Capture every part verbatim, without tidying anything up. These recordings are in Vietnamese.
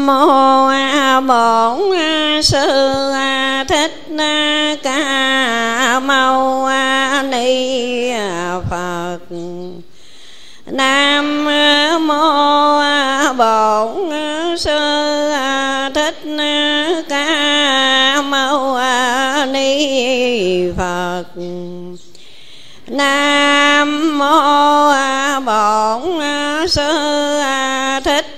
mô Bổn Sư Thích Ca Mâu Ni Phật. Nam mô Bổn Sư Thích Ca Mâu Ni Phật. Nam mô Bổn Sư Thích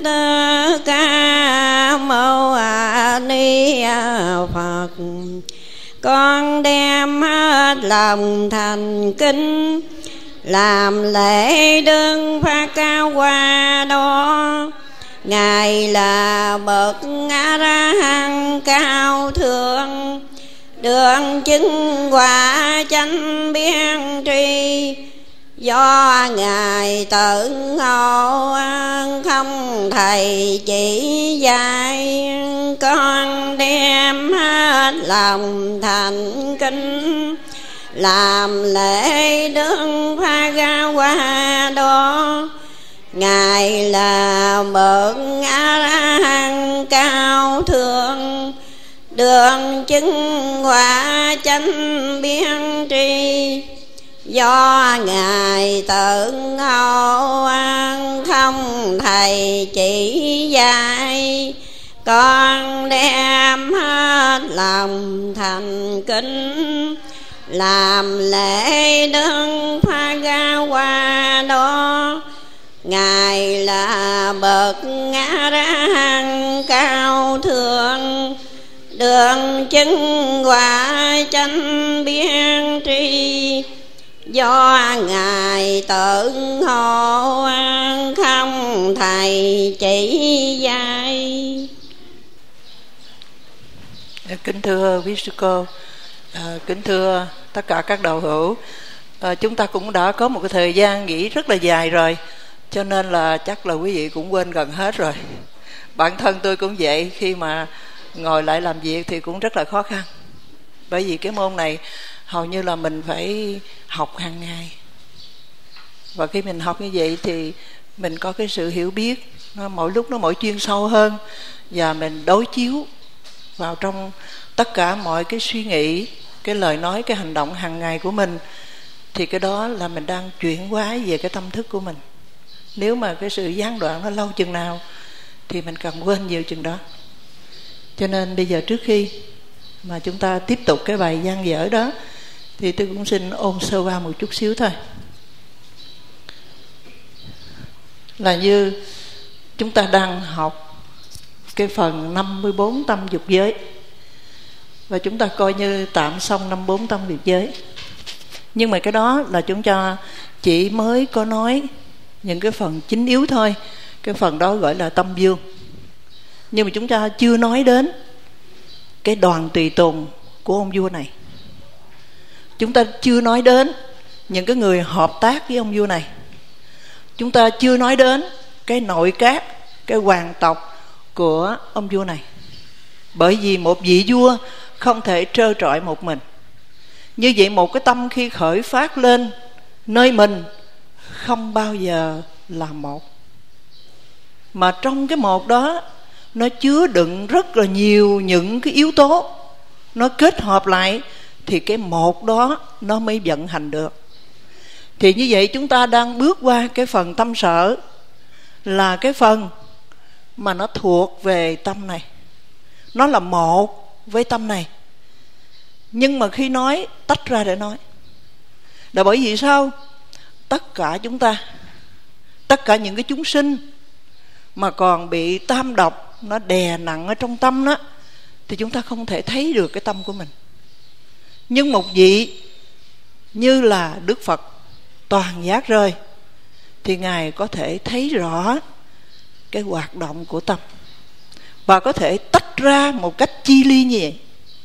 Ca Mâu Ni Phật. Con đem hết lòng thành kính làm lễ đương phát cao qua đó. Ngài là bậc A La Hán cao thượng, đường chứng quả chánh biên tri. Do Ngài tự ngộ không thầy chỉ dạy, con đem hết lòng thành kính làm lễ đương pha ga qua đó. Ngài là bậc A La Hán cao thượng, đường chứng quả chánh biên tri. Do Ngài tự ngộ không thầy chỉ dạy, con đem hết lòng thành kính làm lễ đương pha ga qua đó. Ngài là bậc A La Hán cao thượng, đường chứng quả chánh biên tri. Do Ngài tự ngộ không thầy chỉ dạy. Kính thưa quý sư cô, à, kính thưa tất cả các đạo hữu, à, chúng ta cũng đã có một cái thời gian nghỉ rất là dài rồi, cho nên là chắc là quý vị cũng quên gần hết rồi. Bản thân tôi cũng vậy, khi mà ngồi lại làm việc thì cũng rất là khó khăn, bởi vì cái môn này hầu như là mình phải học hàng ngày, và khi mình học như vậy thì mình có cái sự hiểu biết nó mỗi lúc nó mỗi chuyên sâu hơn, và mình đối chiếu vào trong tất cả mọi cái suy nghĩ, cái lời nói, cái hành động hàng ngày của mình, thì cái đó là mình đang chuyển hóa về cái tâm thức của mình. Nếu mà cái sự gián đoạn nó lâu chừng nào thì mình càng quên nhiều chừng đó. Cho nên bây giờ trước khi mà chúng ta tiếp tục cái bài dang dở đó, thì tôi cũng xin ôn sơ qua một chút xíu thôi. Là như chúng ta đang học cái phần năm mươi bốn tâm dục giới, và chúng ta coi như tạm xong năm mươi bốn tâm dục giới. Nhưng mà cái đó là chúng ta chỉ mới có nói những cái phần chính yếu thôi. Cái phần đó gọi là tâm dương. Nhưng mà chúng ta chưa nói đến cái đoàn tùy tùng của ông vua này. Chúng ta chưa nói đến những cái người hợp tác với ông vua này. Chúng ta chưa nói đến cái nội các, cái hoàng tộc của ông vua này. Bởi vì một vị vua không thể trơ trọi một mình. Như vậy một cái tâm khi khởi phát lên nơi mình không bao giờ là một, mà trong cái một đó nó chứa đựng rất là nhiều những cái yếu tố, nó kết hợp lại thì cái một đó nó mới vận hành được. Thì như vậy chúng ta đang bước qua cái phần tâm sở, là cái phần mà nó thuộc về tâm này, nó là một với tâm này. Nhưng mà khi nói tách ra để nói là bởi vì sao? Tất cả chúng ta, tất cả những cái chúng sinh mà còn bị tam độc nó đè nặng ở trong tâm đó, thì chúng ta không thể thấy được cái tâm của mình. Nhưng một vị như là Đức Phật toàn giác rơi thì Ngài có thể thấy rõ cái hoạt động của tâm, và có thể tách ra một cách chi ly như vậy.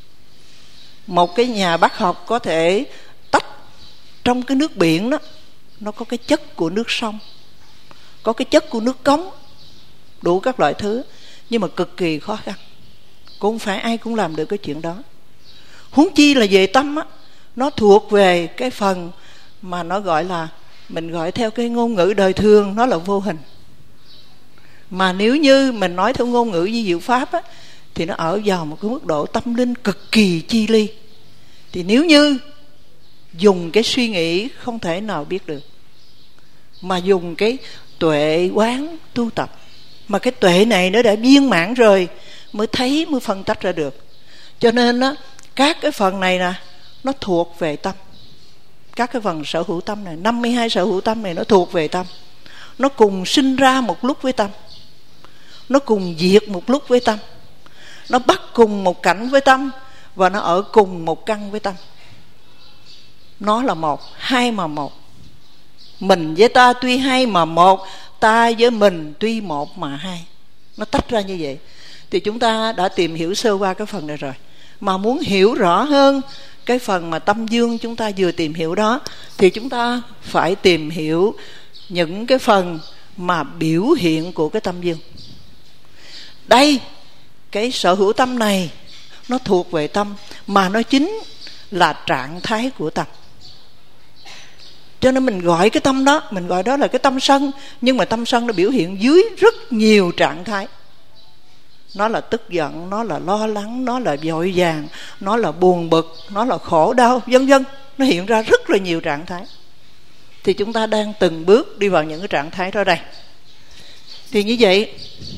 Một cái nhà bác học có thể tách trong cái nước biển đó, nó có cái chất của nước sông, có cái chất của nước cống, đủ các loại thứ, nhưng mà cực kỳ khó khăn. Cũng không phải ai cũng làm được cái chuyện đó. Huống chi là về tâm á, nó thuộc về cái phần mà nó gọi là, mình gọi theo cái ngôn ngữ đời thường, nó là vô hình. Mà nếu như mình nói theo ngôn ngữ di diệu pháp á, thì nó ở vào một cái mức độ tâm linh cực kỳ chi ly. Thì nếu như dùng cái suy nghĩ không thể nào biết được, mà dùng cái tuệ quán tu tập, mà cái tuệ này nó đã viên mãn rồi mới thấy, mới phân tách ra được. Cho nên á, các cái phần này nè, nó thuộc về tâm. Các cái phần sở hữu tâm này, năm mươi hai sở hữu tâm này, nó thuộc về tâm. Nó cùng sinh ra một lúc với tâm, nó cùng diệt một lúc với tâm, nó bắt cùng một cảnh với tâm, và nó ở cùng một căn với tâm. Nó là một, hai mà một. Mình với ta tuy hai mà một, ta với mình tuy một mà hai. Nó tách ra như vậy. Thì chúng ta đã tìm hiểu sơ qua cái phần này rồi. Mà muốn hiểu rõ hơn cái phần mà tâm dương chúng ta vừa tìm hiểu đó, thì chúng ta phải tìm hiểu những cái phần mà biểu hiện của cái tâm dương. Đây, cái sở hữu tâm này nó thuộc về tâm, mà nó chính là trạng thái của tâm. Cho nên mình gọi cái tâm đó, mình gọi đó là cái tâm sân. Nhưng mà tâm sân nó biểu hiện dưới rất nhiều trạng thái. Nó là tức giận, nó là lo lắng, nó là vội vàng, nó là buồn bực, nó là khổ đau, vân vân. Nó hiện ra rất là nhiều trạng thái. Thì chúng ta đang từng bước đi vào những cái trạng thái đó đây. Thì như vậy,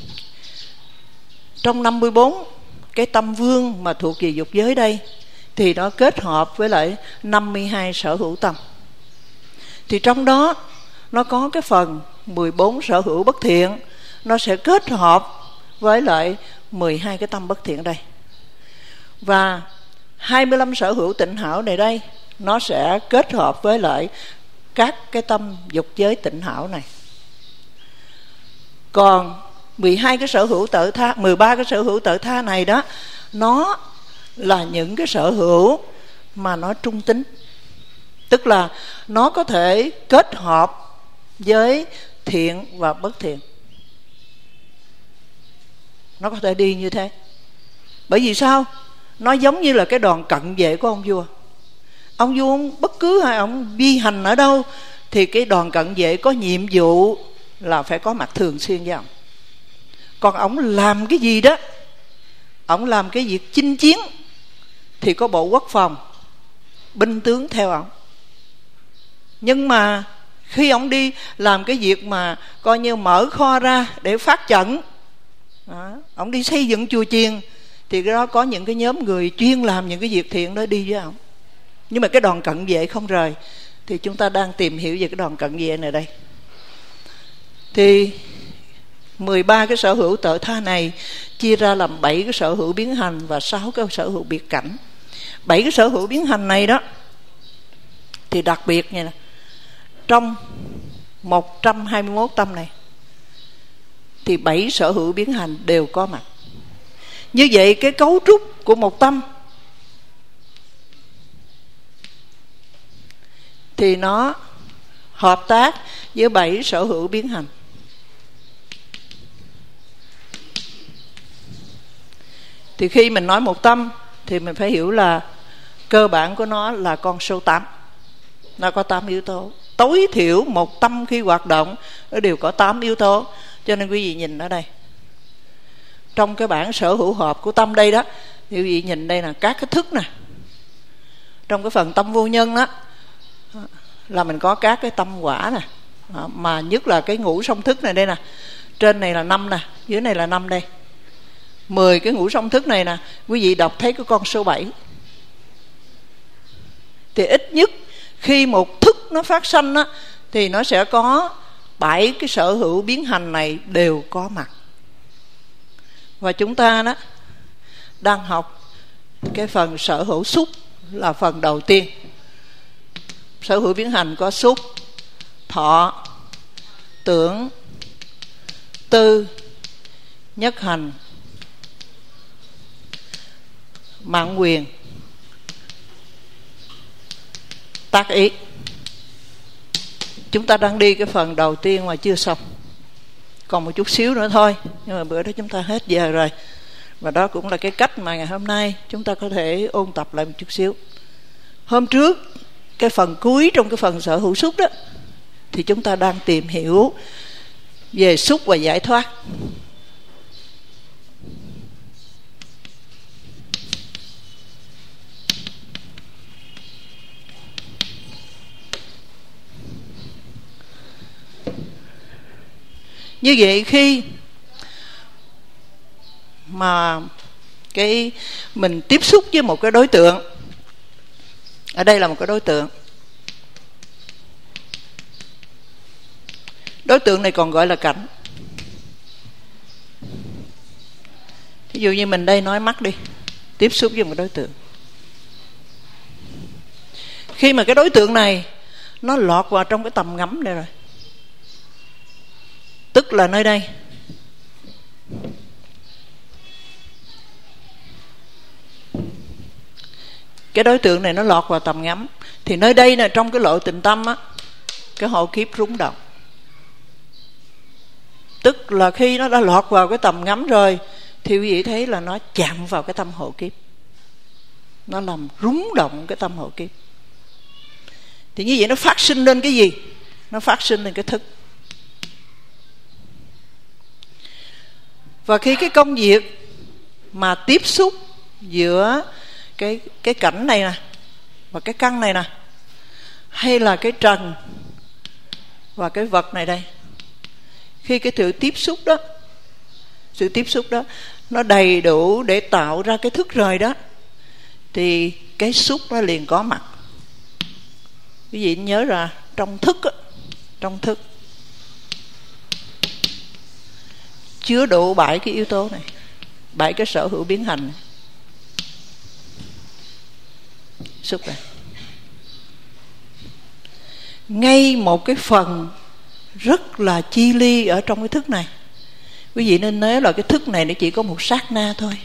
trong năm mươi bốn cái tâm vương mà thuộc về dục giới đây, thì nó kết hợp với lại năm mươi hai sở hữu tâm. Thì trong đó nó có cái phần mười bốn sở hữu bất thiện, nó sẽ kết hợp với lại mười hai cái tâm bất thiện đây. Và hai mươi lăm sở hữu tịnh hảo này đây, nó sẽ kết hợp với lại các cái tâm dục giới tịnh hảo này. Còn mười hai cái sở hữu tự tha, mười ba cái sở hữu tự tha này đó, nó là những cái sở hữu mà nó trung tính. Tức là nó có thể kết hợp với thiện và bất thiện. Nó có thể đi như thế. Bởi vì sao? Nó giống như là cái đoàn cận vệ của ông vua. Ông vua ông, bất cứ hai ông vi hành ở đâu, thì cái đoàn cận vệ có nhiệm vụ là phải có mặt thường xuyên với ông. Còn ông làm cái gì đó, ông làm cái việc chinh chiến, thì có bộ quốc phòng, binh tướng theo ông. Nhưng mà khi ông đi làm cái việc mà coi như mở kho ra để phát trận đó, ông đi xây dựng chùa chiền, thì cái đó có những cái nhóm người chuyên làm những cái việc thiện đó đi với ông. Nhưng mà cái đoàn cận vệ không rời. Thì chúng ta đang tìm hiểu về cái đoàn cận vệ này đây. Thì mười ba cái sở hữu tự tha này chia ra làm bảy cái sở hữu biến hành và sáu cái sở hữu biệt cảnh. Bảy cái sở hữu biến hành này đó thì đặc biệt như này, trong một trăm hai mươi mốt tâm này thì bảy sở hữu biến hành đều có mặt. Như vậy cái cấu trúc của một tâm thì nó hợp tác với bảy sở hữu biến hành. Thì khi mình nói một tâm thì mình phải hiểu là cơ bản của nó là con số tám. Nó có tám yếu tố. Tối thiểu một tâm khi hoạt động nó đều có tám yếu tố. Cho nên quý vị nhìn ở đây, trong cái bảng sở hữu hợp của tâm đây đó, thì quý vị nhìn đây là các cái thức nè. Trong cái phần tâm vô nhân đó là mình có các cái tâm quả nè, mà nhất là cái ngũ song thức này đây nè. Trên này là năm nè, dưới này là năm đây. Mười cái ngũ song thức này nè, quý vị đọc thấy cái con số bảy. Thì ít nhất khi một thức nó phát sanh á, thì nó sẽ có bảy cái sở hữu biến hành này đều có mặt. Và chúng ta đó đang học cái phần sở hữu xúc là phần đầu tiên. Sở hữu biến hành có xúc, thọ, tưởng, tư, nhất hành, mạn quyền, tác ý. Chúng ta đang đi cái phần đầu tiên mà chưa xong, còn một chút xíu nữa thôi. Nhưng mà bữa đó chúng ta hết giờ rồi. Và đó cũng là cái cách mà ngày hôm nay chúng ta có thể ôn tập lại một chút xíu. Hôm trước, cái phần cuối trong cái phần sở hữu xúc đó, thì chúng ta đang tìm hiểu về xúc và giải thoát. Như vậy khi mà cái mình tiếp xúc với một cái đối tượng, ở đây là một cái đối tượng, đối tượng này còn gọi là cảnh. Ví dụ như mình đây nói mắt đi, tiếp xúc với một đối tượng. Khi mà cái đối tượng này nó lọt vào trong cái tầm ngắm này rồi, tức là nơi đây, cái đối tượng này nó lọt vào tầm ngắm, thì nơi đây là trong cái lộ tình tâm á, cái hộ kiếp rung động. Tức là khi nó đã lọt vào cái tầm ngắm rồi thì quý vị thấy là nó chạm vào cái tâm hộ kiếp, nó làm rung động cái tâm hộ kiếp. Thì như vậy nó phát sinh lên cái gì? Nó phát sinh lên cái thức. Và khi cái công việc mà tiếp xúc giữa cái, cái cảnh này nè và cái căn này nè, hay là cái trần và cái vật này đây, khi cái sự tiếp xúc đó, sự tiếp xúc đó nó đầy đủ để tạo ra cái thức rời đó, thì cái xúc nó liền có mặt. Quý vị nhớ ra trong thức á, trong thức chứa đủ bảy cái yếu tố này, bảy cái sở hữu biến hành này. Xúc này, ngay một cái phần rất là chi ly ở trong cái thức này. Quý vị nên nhớ là cái thức này nó chỉ có một sát na thôi,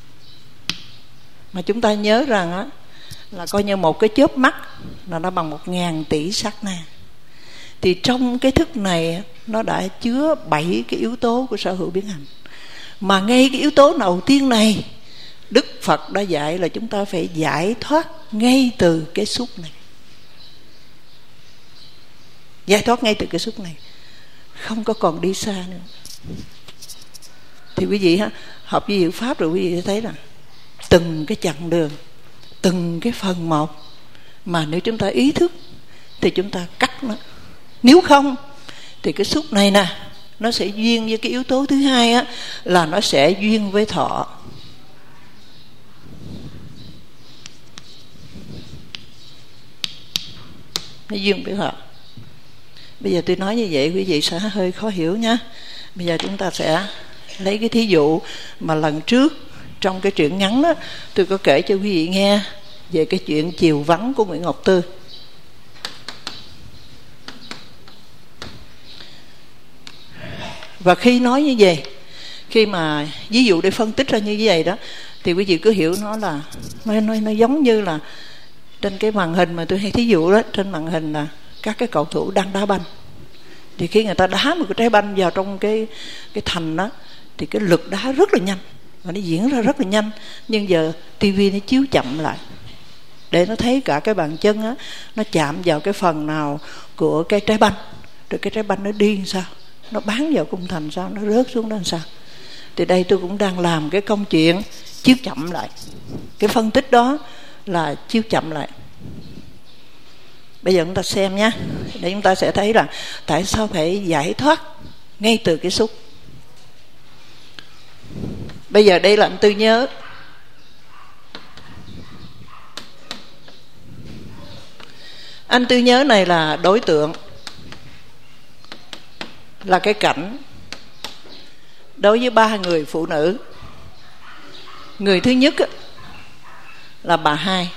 mà chúng ta nhớ rằng á, là coi như một cái chớp mắt là nó bằng một ngàn tỷ sát na. Thì trong cái thức này nó đã chứa bảy cái yếu tố của sở hữu biến hành. Mà ngay cái yếu tố đầu tiên này, Đức Phật đã dạy là chúng ta phải giải thoát ngay từ cái xúc này. Giải thoát ngay từ cái xúc này, không có còn đi xa nữa. Thì quý vị ha, học với diệu pháp rồi quý vị sẽ thấy rằng từng cái chặng đường, từng cái phần một, mà nếu chúng ta ý thức thì chúng ta cắt nó. Nếu không thì cái xúc này nè, nó sẽ duyên với cái yếu tố thứ hai á, là nó sẽ duyên với thọ. Nó duyên với thọ. Bây giờ tôi nói như vậy quý vị sẽ hơi khó hiểu nhé. Bây giờ chúng ta sẽ lấy cái thí dụ mà lần trước trong cái truyện ngắn đó tôi có kể cho quý vị nghe về cái chuyện chiều vắng của Nguyễn Ngọc Tư. Và khi nói như vậy, khi mà ví dụ để phân tích ra như vậy đó, thì quý vị cứ hiểu nó là nó, nó, nó giống như là trên cái màn hình mà tôi hay thí dụ đó, trên màn hình là các cái cầu thủ đang đá banh. Thì khi người ta đá một cái trái banh vào trong cái cái thành đó, thì cái lực đá rất là nhanh và nó diễn ra rất là nhanh. Nhưng giờ tivi nó chiếu chậm lại để nó thấy cả cái bàn chân á, nó chạm vào cái phần nào của cái trái banh, rồi cái trái banh nó đi sao, nó bám vào khung thành sao, nó rớt xuống đó làm sao. Thì đây tôi cũng đang làm cái công chuyện chiếu chậm lại. Cái phân tích đó là chiếu chậm lại. Bây giờ chúng ta xem nhé, để chúng ta sẽ thấy là tại sao phải giải thoát ngay từ cái xúc. Bây giờ đây là anh Tư nhớ. Anh Tư nhớ này là đối tượng, là cái cảnh đối với ba người phụ nữ. Người thứ nhất là bà Hai.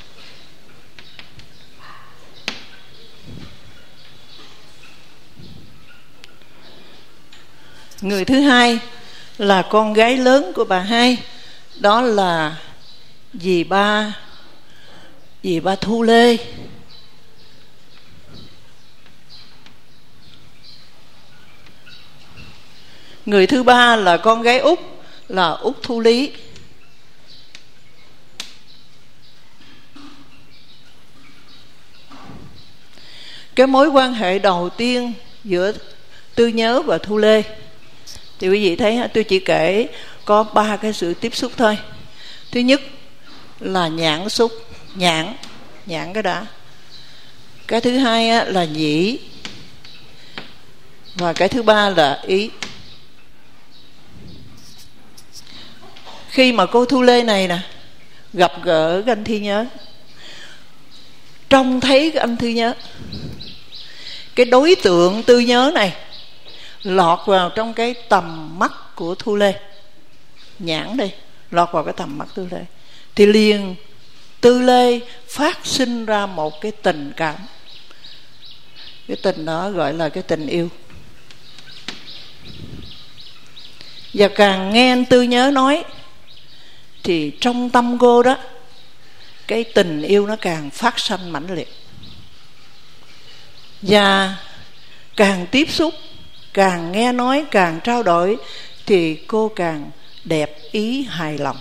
Người thứ hai là con gái lớn của bà Hai, đó là dì ba dì ba Thu Lê. Người thứ ba là con gái út, là Út Thu Lý. Cái mối quan hệ đầu tiên giữa Tư Nhớ và Thu Lê. Thì quý vị thấy tôi chỉ kể có ba cái sự tiếp xúc thôi. Thứ nhất là nhãn xúc, nhãn, nhãn cái đã. Cái thứ hai là nhĩ. Và cái thứ ba là ý. Khi mà cô Thu Lê này nè gặp gỡ cái anh Thi Nhớ, trông thấy cái anh Thi Nhớ, cái đối tượng Tư Nhớ này lọt vào trong cái tầm mắt của Thu Lê, nhãn đây, lọt vào cái tầm mắt Tư Lê, thì liền Tư Lê phát sinh ra một cái tình cảm. Cái tình đó gọi là cái tình yêu. Và càng nghe anh Tư Nhớ nói thì trong tâm cô đó, cái tình yêu nó càng phát sanh mãnh liệt. Và càng tiếp xúc, càng nghe nói, càng trao đổi, thì cô càng đẹp ý hài lòng.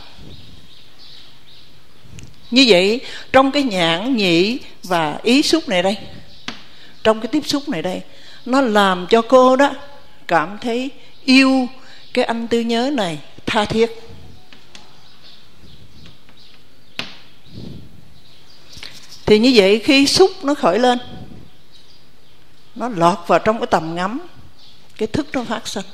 Như vậy trong cái nhãn, nhĩ và ý xúc này đây, trong cái tiếp xúc này đây, nó làm cho cô đó cảm thấy yêu cái anh Tư Nhớ này tha thiết. Thì như vậy khi xúc nó khởi lên, nó lọt vào trong cái tầm ngắm, cái thức nó phát sinh,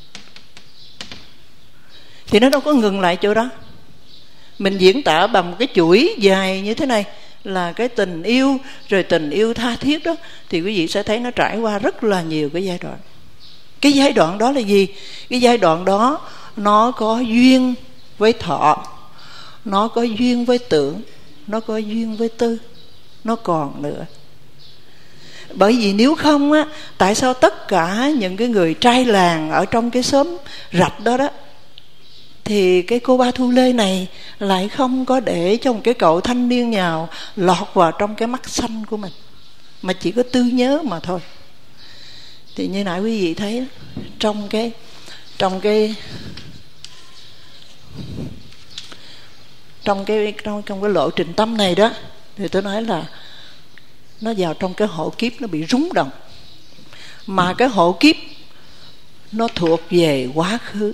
thì nó đâu có ngừng lại chỗ đó. Mình diễn tả bằng một cái chuỗi dài như thế này là cái tình yêu, rồi tình yêu tha thiết đó, thì quý vị sẽ thấy nó trải qua rất là nhiều cái giai đoạn. Cái giai đoạn đó là gì? Cái giai đoạn đó nó có duyên với thọ, nó có duyên với tưởng, nó có duyên với tư, nó còn nữa. Bởi vì nếu không á, tại sao tất cả những cái người trai làng ở trong cái xóm rạch đó đó, thì cái cô Ba Thu Lê này lại không có để cho một cái cậu thanh niên nào lọt vào trong cái mắt xanh của mình, mà chỉ có Tư Nhớ mà thôi. Thì như nãy quý vị thấy trong cái trong cái trong cái trong, trong cái lộ trình tâm này đó, thì tôi nói là nó vào trong cái hộ kiếp, nó bị rúng động. Mà cái hộ kiếp nó thuộc về quá khứ.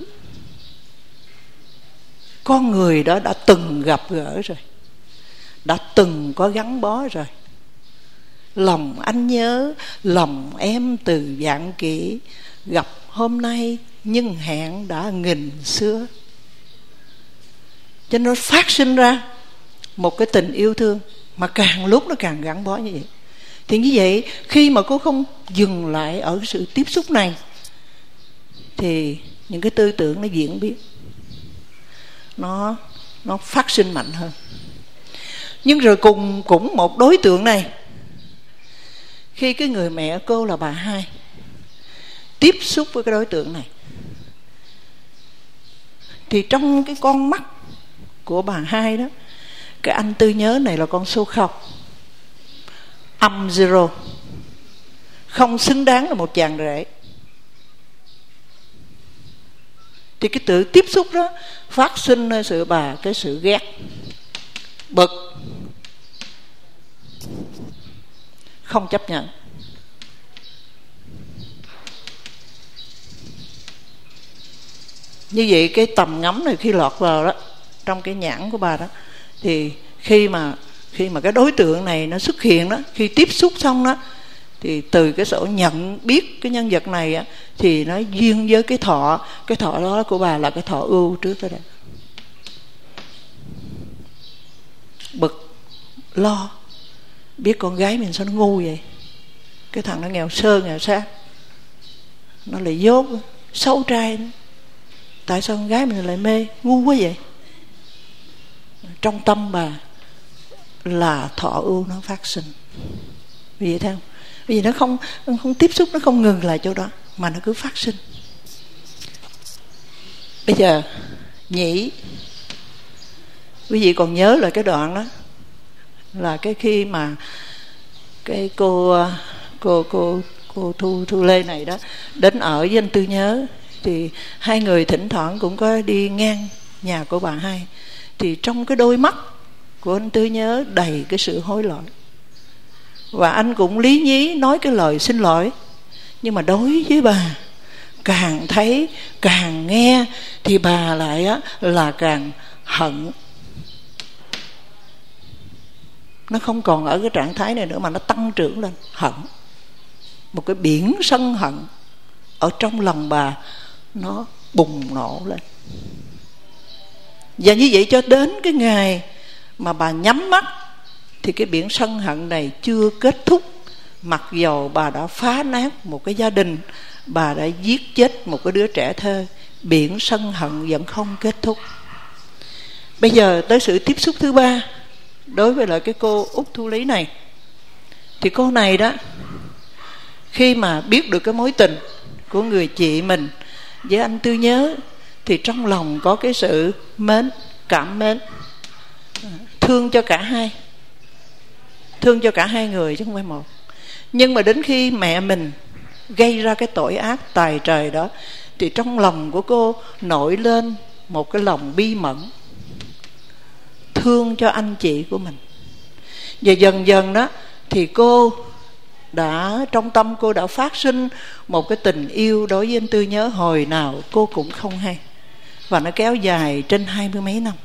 Con người đó đã từng gặp gỡ rồi, đã từng có gắn bó rồi. Lòng anh nhớ, lòng em từ vạn kỷ, gặp hôm nay nhưng hẹn đã nghìn xưa. Cho nên nó phát sinh ra một cái tình yêu thương, mà càng lúc nó càng gắn bó như vậy. Thì như vậy khi mà cô không dừng lại ở sự tiếp xúc này, thì những cái tư tưởng nó diễn biến, Nó nó phát sinh mạnh hơn. Nhưng rồi cùng cũng một đối tượng này, khi cái người mẹ cô là bà Hai tiếp xúc với cái đối tượng này, thì trong cái con mắt của bà Hai đó, cái anh Tư Nhớ này là con số không, âm zero, không xứng đáng là một chàng rể. Thì cái tự tiếp xúc đó phát sinh ra sự bà cái sự ghét, bực, không chấp nhận. Như vậy cái tầm ngắm này khi lọt vào đó, trong cái nhãn của bà đó, thì khi mà khi mà cái đối tượng này nó xuất hiện đó, khi tiếp xúc xong đó, thì từ cái sổ nhận biết cái nhân vật này á, thì nó duyên với cái thọ. Cái thọ đó của bà là cái thọ ưu trước đó. Bực, lo, biết con gái mình sao nó ngu vậy, cái thằng nó nghèo sơ nghèo xa, nó lại dốt, xấu trai nữa. Tại sao con gái mình lại mê, ngu quá vậy? Trong tâm bà là thọ ưu nó phát sinh. Vì vậy theo vì nó không nó không tiếp xúc, nó không ngừng lại chỗ đó, mà nó cứ phát sinh. Bây giờ nhĩ, quý vị còn nhớ là cái đoạn đó là cái khi mà cái cô cô cô cô Thu Thu Lê này đó đến ở với anh Tư Nhớ, thì hai người thỉnh thoảng cũng có đi ngang nhà của bà Hai, thì trong cái đôi mắt của anh Tư Nhớ đầy cái sự hối lỗi, và anh cũng lý nhí nói cái lời xin lỗi, Nhưng mà đối với bà, càng thấy càng nghe thì bà lại á, là càng hận. Nó không còn ở cái trạng thái này nữa mà nó tăng trưởng lên hận. Một cái biển sân hận ở trong lòng bà nó bùng nổ lên. Và như vậy cho đến cái ngày mà bà nhắm mắt thì cái biển sân hận này chưa kết thúc. Mặc dầu bà đã phá nát một cái gia đình, bà đã giết chết một cái đứa trẻ thơ, biển sân hận vẫn không kết thúc. Bây giờ tới sự tiếp xúc thứ ba đối với lại cái cô Út Thu Lý này. Thì cô này đó, khi mà biết được cái mối tình của người chị mình với anh Tư Nhớ thì trong lòng có cái sự mến, cảm mến, thương cho cả hai, thương cho cả hai người chứ không phải một. Nhưng mà đến khi mẹ mình gây ra cái tội ác tày trời đó thì trong lòng của cô nổi lên một cái lòng bi mẫn, thương cho anh chị của mình. Và dần dần đó thì cô đã, trong tâm cô đã phát sinh một cái tình yêu đối với anh Tư Nhớ hồi nào cô cũng không hay. Và nó kéo dài trên hai mươi mấy năm.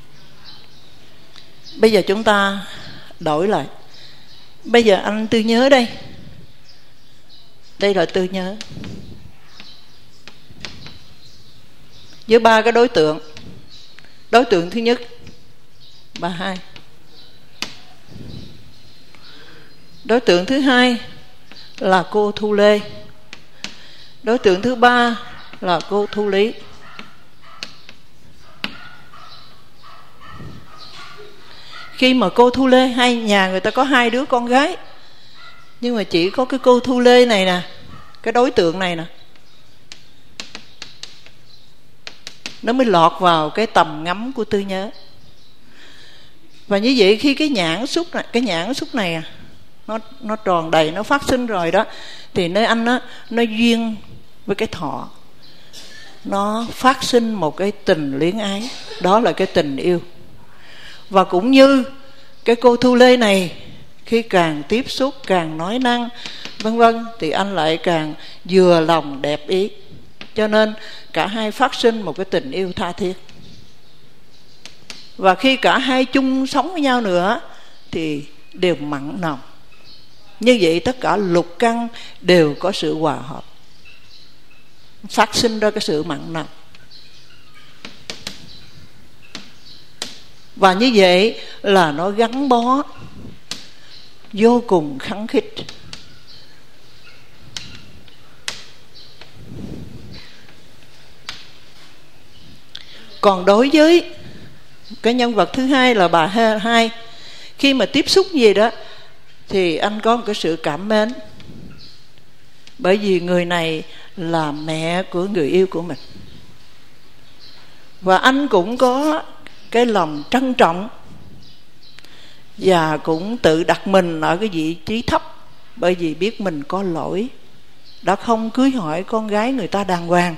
Bây giờ chúng ta đổi lại. Bây giờ anh Tư Nhớ đây, đây là Tư Nhớ với ba cái đối tượng. Đối tượng thứ nhất bà hai, đối tượng thứ hai là cô Thu Lê, đối tượng thứ ba là cô Thu Lý. Khi mà cô Thu Lê, hai nhà người ta có hai đứa con gái, nhưng mà chỉ có cái cô Thu Lê này nè, cái đối tượng này nè, nó mới lọt vào cái tầm ngắm của Tư Nhớ. Và như vậy khi cái nhãn xúc này, cái nhãn xúc này nó nó tròn đầy, nó phát sinh rồi đó, thì nơi anh nó nó duyên với cái thọ, nó phát sinh một cái tình luyến ái, đó là cái tình yêu. Và cũng như cái cô Thu Lê này, khi càng tiếp xúc, càng nói năng vân vân thì anh lại càng vừa lòng đẹp ý. Cho nên cả hai phát sinh một cái tình yêu tha thiết. Và khi cả hai chung sống với nhau nữa thì đều mặn nồng. Như vậy tất cả lục căn đều có sự hòa hợp, phát sinh ra cái sự mặn nồng. Và như vậy là nó gắn bó vô cùng khăng khít. Còn đối với cái nhân vật thứ hai là bà hai, khi mà tiếp xúc gì đó thì anh có một cái sự cảm mến, bởi vì người này là mẹ của người yêu của mình. Và anh cũng có cái lòng trân trọng và cũng tự đặt mình ở cái vị trí thấp, bởi vì biết mình có lỗi, đã không cưới hỏi con gái người ta đàng hoàng.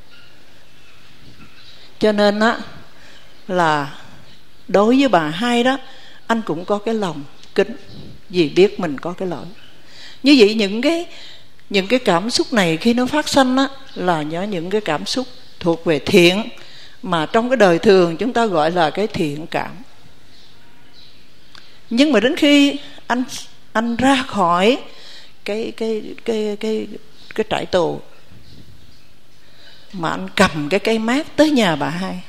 Cho nên á là đối với bà hai đó, anh cũng có cái lòng kính, vì biết mình có cái lỗi. Như vậy những cái những cái cảm xúc này khi nó phát sinh á, là nhớ những cái cảm xúc thuộc về thiện, mà trong cái đời thường chúng ta gọi là cái thiện cảm. Nhưng mà đến khi anh anh ra khỏi cái cái cái cái cái trại tù, mà anh cầm cái cây mát tới nhà bà hai,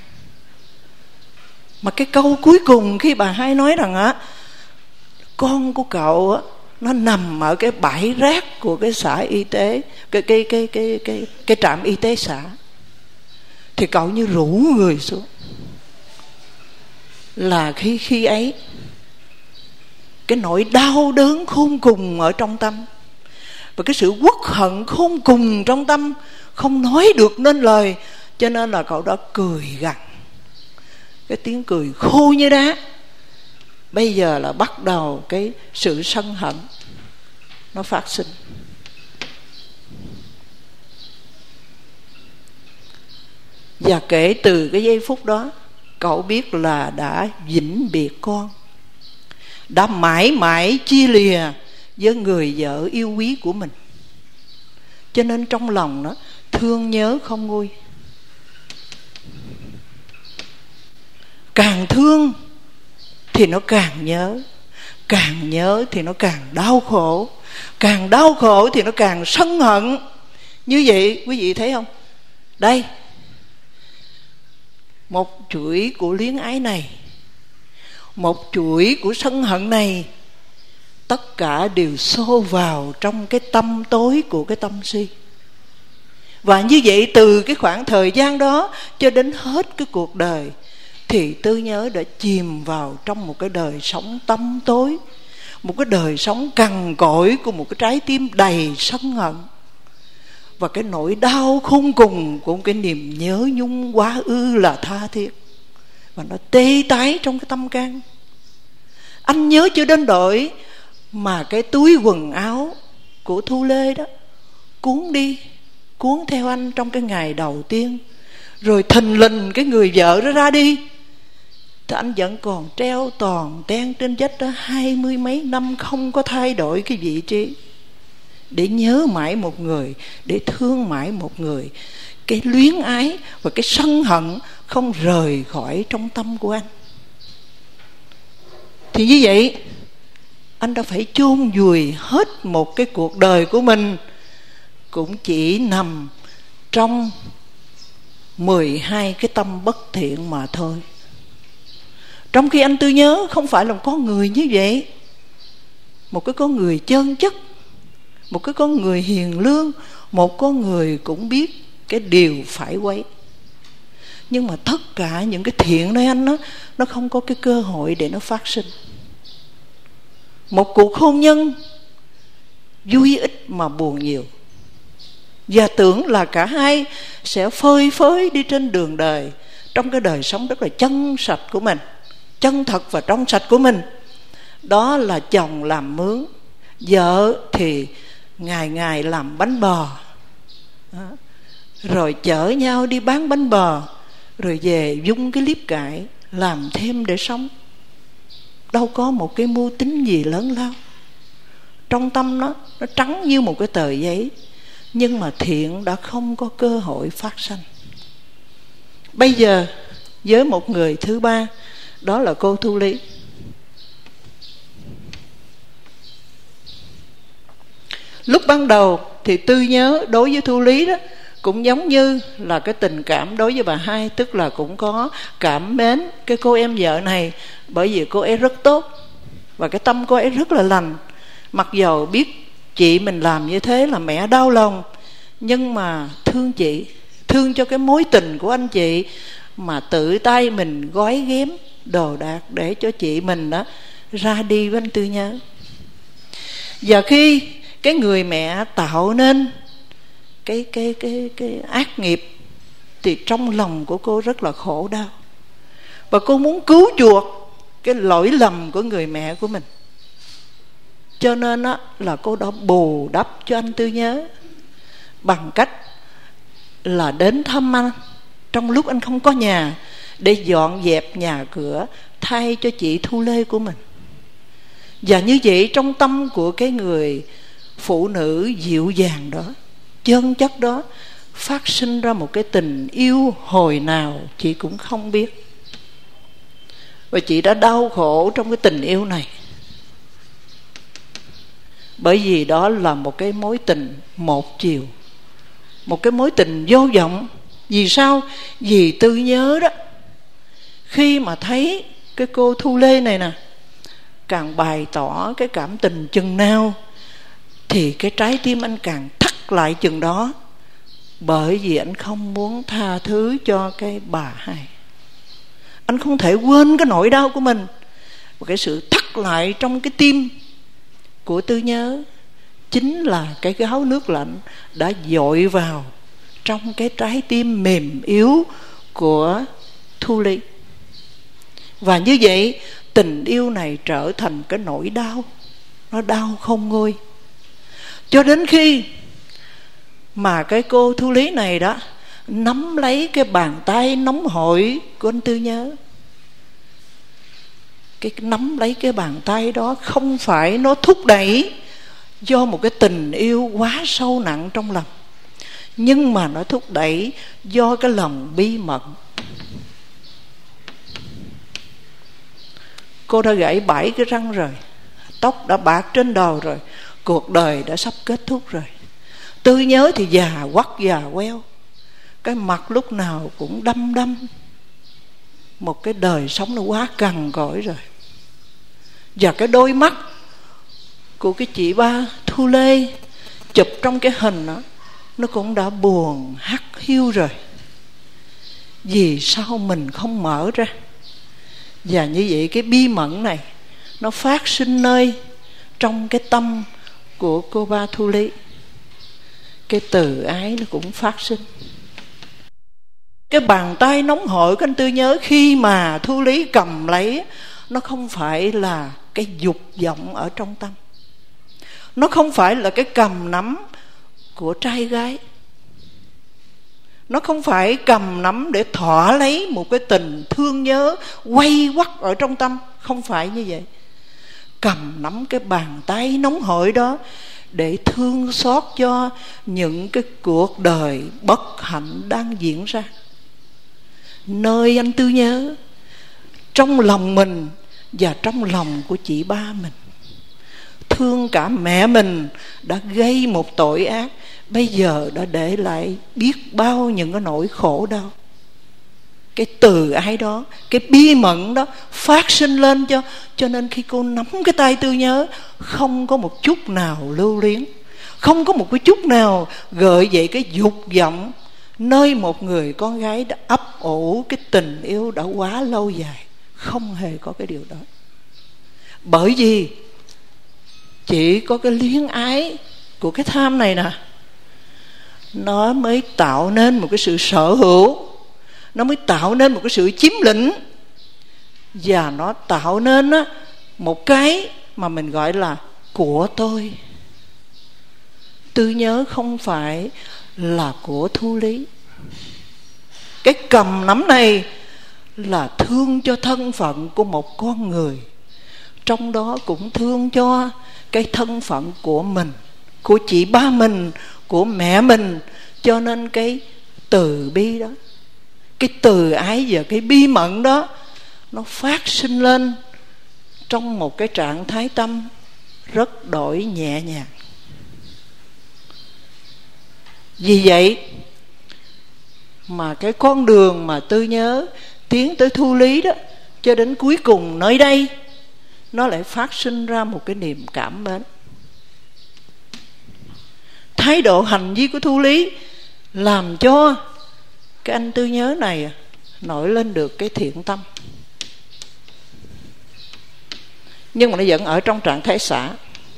mà cái câu cuối cùng khi bà hai nói rằng á, con của cậu á, nó nằm ở cái bãi rác của cái xã y tế, cái cái cái cái cái cái trạm y tế xã, thì cậu như rũ người xuống. Là khi khi ấy cái nỗi đau đớn khôn cùng ở trong tâm, và cái sự uất hận khôn cùng trong tâm, không nói được nên lời. Cho nên là cậu đã cười gằn, cái tiếng cười khô như đá. Bây giờ là bắt đầu cái sự sân hận nó phát sinh. Và kể từ cái giây phút đó, cậu biết là đã vĩnh biệt con, đã mãi mãi chia lìa với người vợ yêu quý của mình. cho nên trong lòng nó thương nhớ không nguôi. Càng thương thì nó càng nhớ, càng nhớ thì nó càng đau khổ, càng đau khổ thì nó càng sân hận. Như vậy quý vị thấy không? Đây, một chuỗi của luyến ái này, một chuỗi của sân hận này, tất cả đều xô vào trong cái tâm tối của cái tâm si. Và như vậy từ cái khoảng thời gian đó cho đến hết cái cuộc đời, thì Tư Nhớ đã chìm vào trong một cái đời sống tăm tối, một cái đời sống cằn cỗi của một cái trái tim đầy sân hận, và cái nỗi đau khôn cùng của một cái niềm nhớ nhung quá ư là tha thiết, và nó tê tái trong cái tâm can. Anh nhớ chưa đến đổi mà cái túi quần áo của Thu Lê đó cuốn đi, cuốn theo anh trong cái ngày đầu tiên, rồi thình lình cái người vợ đó ra đi, thì anh vẫn còn treo toàn ten trên vách đó hai mươi mấy năm, không có thay đổi cái vị trí, để nhớ mãi một người, để thương mãi một người. Cái luyến ái và cái sân hận không rời khỏi trong tâm của anh. Thì như vậy anh đã phải chôn vùi hết một cái cuộc đời của mình, cũng chỉ nằm trong mười hai cái tâm bất thiện mà thôi. Trong khi anh Tư Nhớ không phải là một con người như vậy, một cái con người chân chất, một cái con người hiền lương, một con người cũng biết cái điều phải quấy. Nhưng mà tất cả những cái thiện nơi anh đó, nó không có cái cơ hội để nó phát sinh. Một cuộc hôn nhân vui ít mà buồn nhiều, và tưởng là cả hai sẽ phơi phới đi trên đường đời, trong cái đời sống rất là chân sạch của mình, chân thật và trong sạch của mình. Đó là chồng làm mướn, vợ thì ngày ngày làm bánh bò, đó. Rồi chở nhau đi bán bánh bò, rồi về dung cái liếp cải làm thêm để sống. Đâu có một cái mưu tính gì lớn lao. Trong tâm nó Nó trắng như một cái tờ giấy, nhưng mà thiện đã không có cơ hội phát sinh. Bây giờ với một người thứ ba, đó là cô Thu Lý. Lúc ban đầu thì Tư Nhớ đối với Thu Lý đó cũng giống như là cái tình cảm đối với bà hai, tức là cũng có cảm mến cái cô em vợ này, bởi vì cô ấy rất tốt và cái tâm cô ấy rất là lành. Mặc dầu biết chị mình làm như thế là mẹ đau lòng, nhưng mà thương chị, thương cho cái mối tình của anh chị, mà tự tay mình gói ghém đồ đạc để cho chị mình đó ra đi với anh Tư Nhớ. Và khi cái người mẹ tạo nên cái cái cái cái ác nghiệp, thì trong lòng của cô rất là khổ đau, và cô muốn cứu chuộc cái lỗi lầm của người mẹ của mình. Cho nên á, là cô đã bù đắp cho anh Tư Nhớ bằng cách là đến thăm anh trong lúc anh không có nhà, để dọn dẹp nhà cửa thay cho chị Thu Lê của mình. Và như vậy trong tâm của cái người phụ nữ dịu dàng đó, chân chất đó, phát sinh ra một cái tình yêu hồi nào chị cũng không biết. Và chị đã đau khổ trong cái tình yêu này, bởi vì đó là một cái mối tình một chiều, một cái mối tình vô vọng. Vì sao? Vì Tư Nhớ đó, khi mà thấy cái cô Thu Lê này nè càng bày tỏ cái cảm tình chừng nào, thì cái trái tim anh càng thắt lại chừng đó, bởi vì anh không muốn tha thứ cho cái bà hai. Anh không thể quên cái nỗi đau của mình. Và cái sự thắt lại trong cái tim của Tư Nhớ chính là cái gáo nước lạnh đã dội vào trong cái trái tim mềm yếu của Thu Lý. Và như vậy tình yêu này trở thành cái nỗi đau, nó đau không nguôi. Cho đến khi mà cái cô Thu Lý này đó nắm lấy cái bàn tay nóng hổi của anh Tư Nhớ. Cái nắm lấy cái bàn tay đó không phải nó thúc đẩy do một cái tình yêu quá sâu nặng trong lòng, nhưng mà nó thúc đẩy do cái lòng bi mẫn. Cô đã gãy bảy cái răng rồi, tóc đã bạc trên đầu rồi, cuộc đời đã sắp kết thúc rồi. Tư Nhớ thì già quắt già queo, cái mặt lúc nào cũng đăm đăm. Một cái đời sống nó quá cằn cỗi rồi. Và cái đôi mắt của cái chị ba Thu Lê chụp trong cái hình đó, nó cũng đã buồn hắt hiu rồi. Vì sao mình không mở ra? Và như vậy cái bi mẫn này nó phát sinh nơi trong cái tâm của cô ba Thu Lý. Cái từ ái nó cũng phát sinh. Cái bàn tay nóng hổi của anh Tư Nhớ khi mà Thu Lý cầm lấy, nó không phải là cái dục vọng ở trong tâm, nó không phải là cái cầm nắm của trai gái, nó không phải cầm nắm để thỏa lấy một cái tình thương nhớ quay quắt ở trong tâm. Không phải như vậy. Cầm nắm cái bàn tay nóng hổi đó để thương xót cho những cái cuộc đời bất hạnh đang diễn ra. Nơi anh Tư Nhớ, trong lòng mình và trong lòng của chị ba mình, thương cả mẹ mình đã gây một tội ác, bây giờ đã để lại biết bao những cái nỗi khổ đau. Cái từ ái đó, cái bi mẫn đó phát sinh lên cho Cho nên khi cô nắm cái tay Tư Nhớ, không có một chút nào lưu luyến, không có một cái chút nào gợi dậy cái dục vọng nơi một người con gái đã ấp ủ cái tình yêu đã quá lâu dài. Không hề có cái điều đó. Bởi vì chỉ có cái luyến ái của cái tham này nè, nó mới tạo nên một cái sự sở hữu, nó mới tạo nên một cái sự chiếm lĩnh, và nó tạo nên á, một cái mà mình gọi là của tôi. Tư Nhớ không phải là của Thu Lý. Cái cầm nắm này là thương cho thân phận của một con người, trong đó cũng thương cho cái thân phận của mình, của chị ba mình, của mẹ mình. Cho nên cái từ bi đó, cái từ ái và cái bi mẫn đó, nó phát sinh lên trong một cái trạng thái tâm rất đổi nhẹ nhàng. Vì vậy mà cái con đường mà Tư Nhớ tiến tới Thu Lý đó, cho đến cuối cùng nơi đây, nó lại phát sinh ra một cái niềm cảm mến. Thái độ hành vi của Thu Lý làm cho cái anh Tư Nhớ này nổi lên được cái thiện tâm. Nhưng mà nó vẫn ở trong trạng thái xả.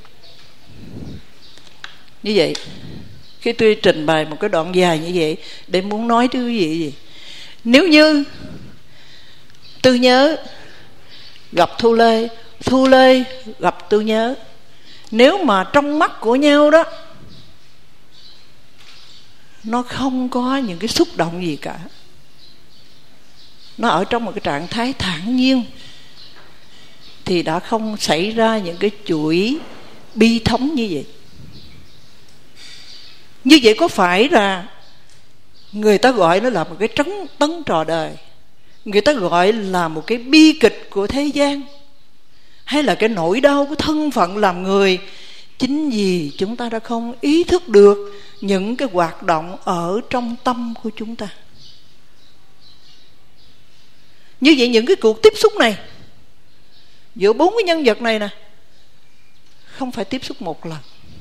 Như vậy, khi tôi trình bày một cái đoạn dài như vậy để muốn nói tới quý vị gì, nếu như Tư Nhớ gặp Thu Lê, Thu Lê gặp Tư Nhớ, nếu mà trong mắt của nhau đó nó không có những cái xúc động gì cả, nó ở trong một cái trạng thái thản nhiên, thì đã không xảy ra những cái chuỗi bi thống như vậy. Như vậy có phải là người ta gọi nó là một cái trấn tấn trò đời, người ta gọi là một cái bi kịch của thế gian, hay là cái nỗi đau của thân phận làm người, chính vì chúng ta đã không ý thức được những cái hoạt động ở trong tâm của chúng ta. Như vậy những cái cuộc tiếp xúc này giữa bốn cái nhân vật này nè, không phải tiếp xúc một lần,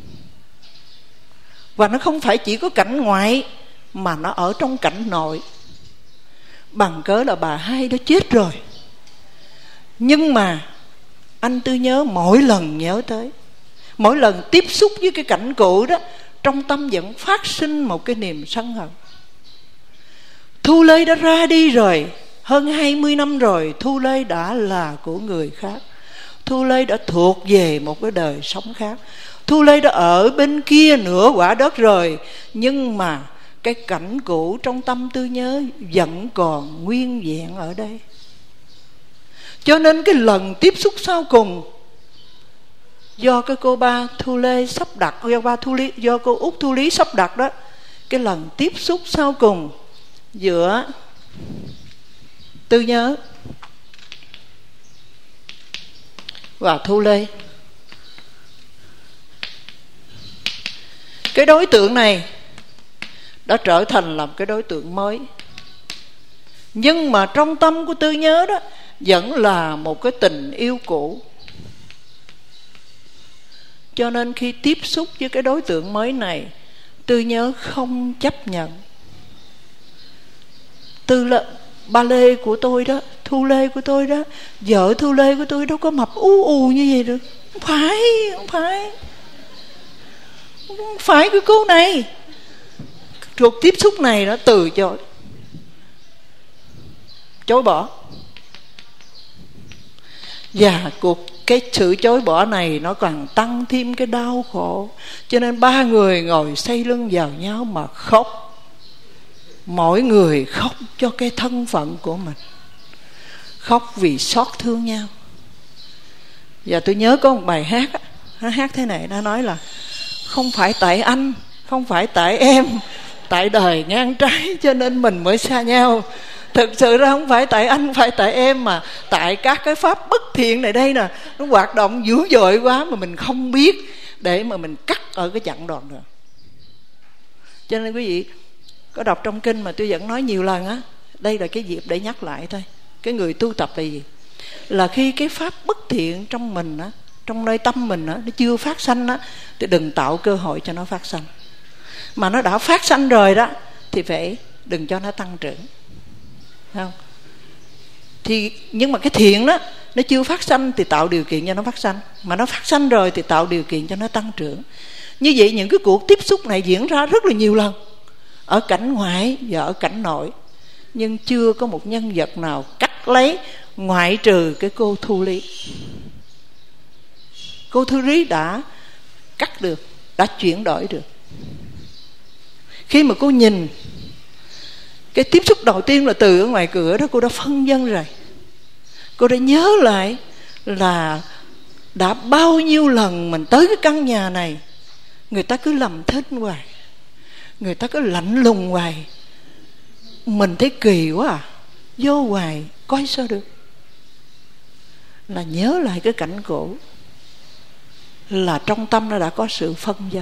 và nó không phải chỉ có cảnh ngoại, mà nó ở trong cảnh nội. Bằng cớ là bà hai đã chết rồi, nhưng mà anh Tư Nhớ mỗi lần nhớ tới, mỗi lần tiếp xúc với cái cảnh cũ đó, trong tâm vẫn phát sinh một cái niềm sân hận. Thu Lê đã ra đi rồi, hơn hai mươi năm rồi, Thu Lê đã là của người khác. Thu Lê đã thuộc về một cái đời sống khác. Thu Lê đã ở bên kia nửa quả đất rồi, nhưng mà cái cảnh cũ trong tâm Tư Nhớ vẫn còn nguyên vẹn ở đây. Cho nên cái lần tiếp xúc sau cùng, do cái cô ba Thu Lê sắp đặt, do ba Thu Lý, do cô Út Thu Lý sắp đặt đó, cái lần tiếp xúc sau cùng giữa Tư Nhớ và Thu Lê. Cái đối tượng này đã trở thành làm cái đối tượng mới, nhưng mà trong tâm của Tư Nhớ đó vẫn là một cái tình yêu cũ. Cho nên khi tiếp xúc với cái đối tượng mới này, Tư Nhớ không chấp nhận. Tư là ba Lê của tôi đó, Thu Lê của tôi đó, vợ Thu Lê của tôi đâu có mập ú ù như vậy được. Không phải, không phải Không phải cái cô này. Cuộc tiếp xúc này nó từ chối, chối bỏ. Và cuộc cái sự chối bỏ này nó còn tăng thêm cái đau khổ. Cho nên ba người ngồi xây lưng vào nhau mà khóc. Mỗi người khóc cho cái thân phận của mình, khóc vì xót thương nhau. Và tôi nhớ có một bài hát, nó hát thế này, nó nói là không phải tại anh, không phải tại em, tại đời ngang trái cho nên mình mới xa nhau. Thực sự ra không phải tại anh, không phải tại em, mà tại các cái pháp bất thiện này đây nè, nó hoạt động dữ dội quá mà mình không biết để mà mình cắt ở cái chặng đoạn rồi. Cho nên quý vị có đọc trong kinh mà tôi vẫn nói nhiều lần á, đây là cái dịp để nhắc lại thôi. Cái người tu tập là gì? Là khi cái pháp bất thiện trong mình á, trong nơi tâm mình á, nó chưa phát sanh á, thì đừng tạo cơ hội cho nó phát sanh. Mà nó đã phát sanh rồi đó thì phải đừng cho nó tăng trưởng, không? Thì nhưng mà cái thiện đó nó chưa phát sanh thì tạo điều kiện cho nó phát sanh, mà nó phát sanh rồi thì tạo điều kiện cho nó tăng trưởng. Như vậy những cái cuộc tiếp xúc này diễn ra rất là nhiều lần, ở cảnh ngoại và ở cảnh nội, nhưng chưa có một nhân vật nào cắt lấy, ngoại trừ cái cô Thu Lý. Cô Thu Lý đã cắt được, đã chuyển đổi được. Khi mà cô nhìn cái tiếp xúc đầu tiên là từ ở ngoài cửa đó, cô đã phân vân rồi. Cô đã nhớ lại là đã bao nhiêu lần mình tới cái căn nhà này, người ta cứ lầm thinh hoài, người ta cứ lạnh lùng hoài, mình thấy kỳ quá à, vô hoài coi sao được. Là nhớ lại cái cảnh cũ, là trong tâm nó đã có sự phân vân.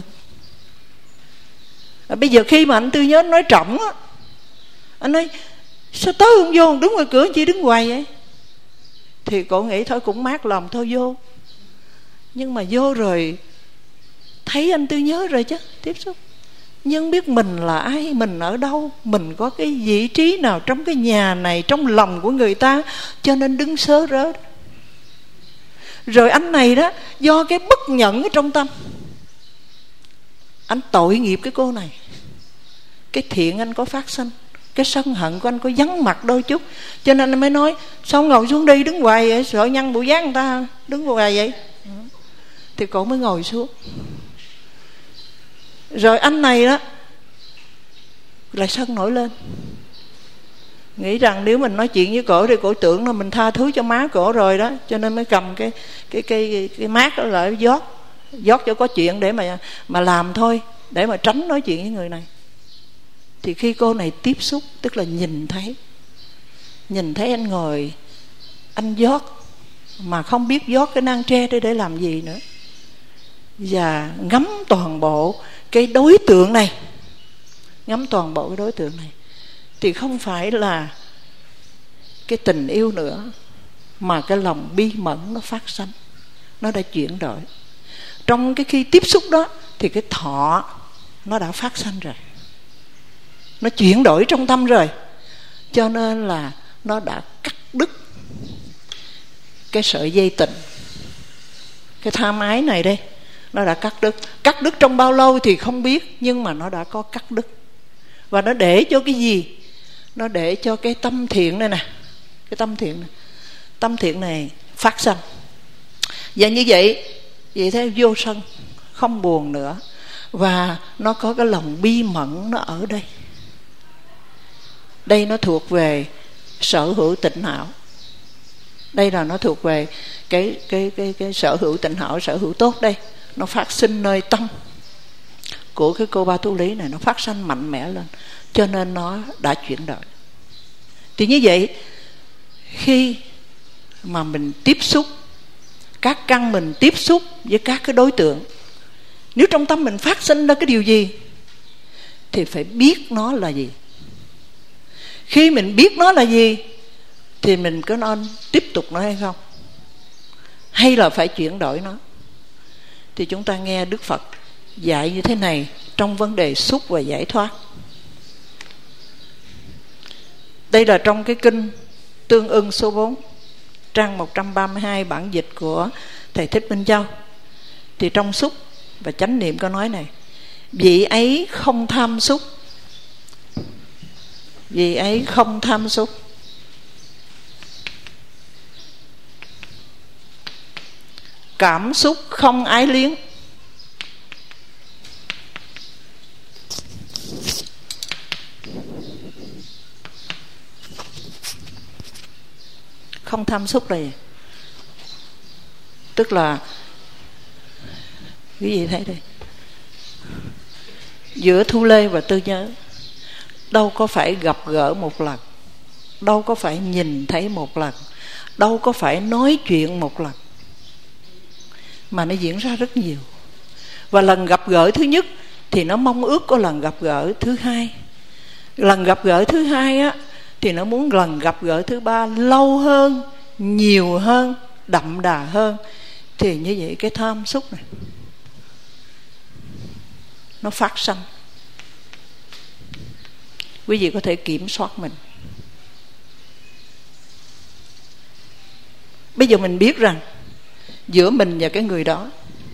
À, bây giờ khi mà anh Tư Nhớ nói trọng á, anh nói sao tới không vô, đứng ngoài cửa chỉ đứng hoài vậy, thì cô nghĩ thôi cũng mát lòng thôi vô. Nhưng mà vô rồi thấy anh Tư Nhớ rồi chứ, tiếp xúc, nhưng biết mình là ai, mình ở đâu, mình có cái vị trí nào trong cái nhà này, trong lòng của người ta, cho nên đứng sớ rớ. Rồi anh này đó, do cái bất nhẫn ở trong tâm, anh tội nghiệp cái cô này. Cái thiện anh có phát sanh, cái sân hận của anh có vắng mặt đôi chút, cho nên anh mới nói sao ngồi xuống đi, đứng hoài vậy, sợ nhăn bộ dáng người ta, đứng hoài vậy. Thì cổ mới ngồi xuống. Rồi anh này đó lại sân nổi lên, nghĩ rằng nếu mình nói chuyện với cổ thì cổ tưởng là mình tha thứ cho má cổ rồi đó, cho nên mới cầm cái cái cái cái mát đó lại rót rót cho có chuyện để mà mà làm thôi, để mà tránh nói chuyện với người này. Thì khi cô này tiếp xúc, tức là nhìn thấy nhìn thấy anh ngồi, anh rót mà không biết rót cái nang tre để để làm gì nữa, và ngắm toàn bộ cái đối tượng này, ngắm toàn bộ cái đối tượng này, thì không phải là cái tình yêu nữa, mà cái lòng bi mẫn nó phát sanh, nó đã chuyển đổi. Trong cái khi tiếp xúc đó thì cái thọ nó đã phát sanh rồi, nó chuyển đổi trong tâm rồi, cho nên là nó đã cắt đứt cái sợi dây tình, cái tham ái này đây, nó đã cắt đứt. Cắt đứt trong bao lâu thì không biết, nhưng mà nó đã có cắt đứt. Và nó để cho cái gì? Nó để cho cái tâm thiện này nè, cái tâm thiện này, tâm thiện này phát sanh. Và như vậy, vậy thế vô sân, không buồn nữa, và nó có cái lòng bi mẫn nó ở đây. Đây nó thuộc về sở hữu tịnh hảo. Đây là nó thuộc về cái cái cái cái sở hữu tịnh hảo, sở hữu tốt đây, nó phát sinh nơi tâm của cái cô ba tu lý này nó phát sanh mạnh mẽ lên, cho nên nó đã chuyển đổi. Thì như vậy, khi mà mình tiếp xúc, các căn mình tiếp xúc với các cái đối tượng, nếu trong tâm mình phát sinh ra cái điều gì thì phải biết nó là gì. Khi mình biết nó là gì thì mình có nên tiếp tục nó hay không, hay là phải chuyển đổi nó. Thì chúng ta nghe Đức Phật dạy như thế này trong vấn đề xúc và giải thoát. Đây là trong cái kinh Tương ưng số bốn, trang một trăm ba mươi hai, bản dịch của Thầy Thích Minh Châu. Thì trong xúc và chánh niệm có nói này: vị ấy không tham xúc, vị ấy không tham xúc, cảm xúc không ái liếng, không tham xúc là gì? Tức là quý vị thấy đây, giữa Thu Lê và Tư Nhớ đâu có phải gặp gỡ một lần, đâu có phải nhìn thấy một lần, đâu có phải nói chuyện một lần, mà nó diễn ra rất nhiều. Và lần gặp gỡ thứ nhất thì nó mong ước có lần gặp gỡ thứ hai, lần gặp gỡ thứ hai á thì nó muốn lần gặp gỡ thứ ba lâu hơn, nhiều hơn, đậm đà hơn. Thì như vậy cái tham xúc này nó phát sanh. Quý vị có thể kiểm soát mình. Bây giờ mình biết rằng giữa mình và cái người đó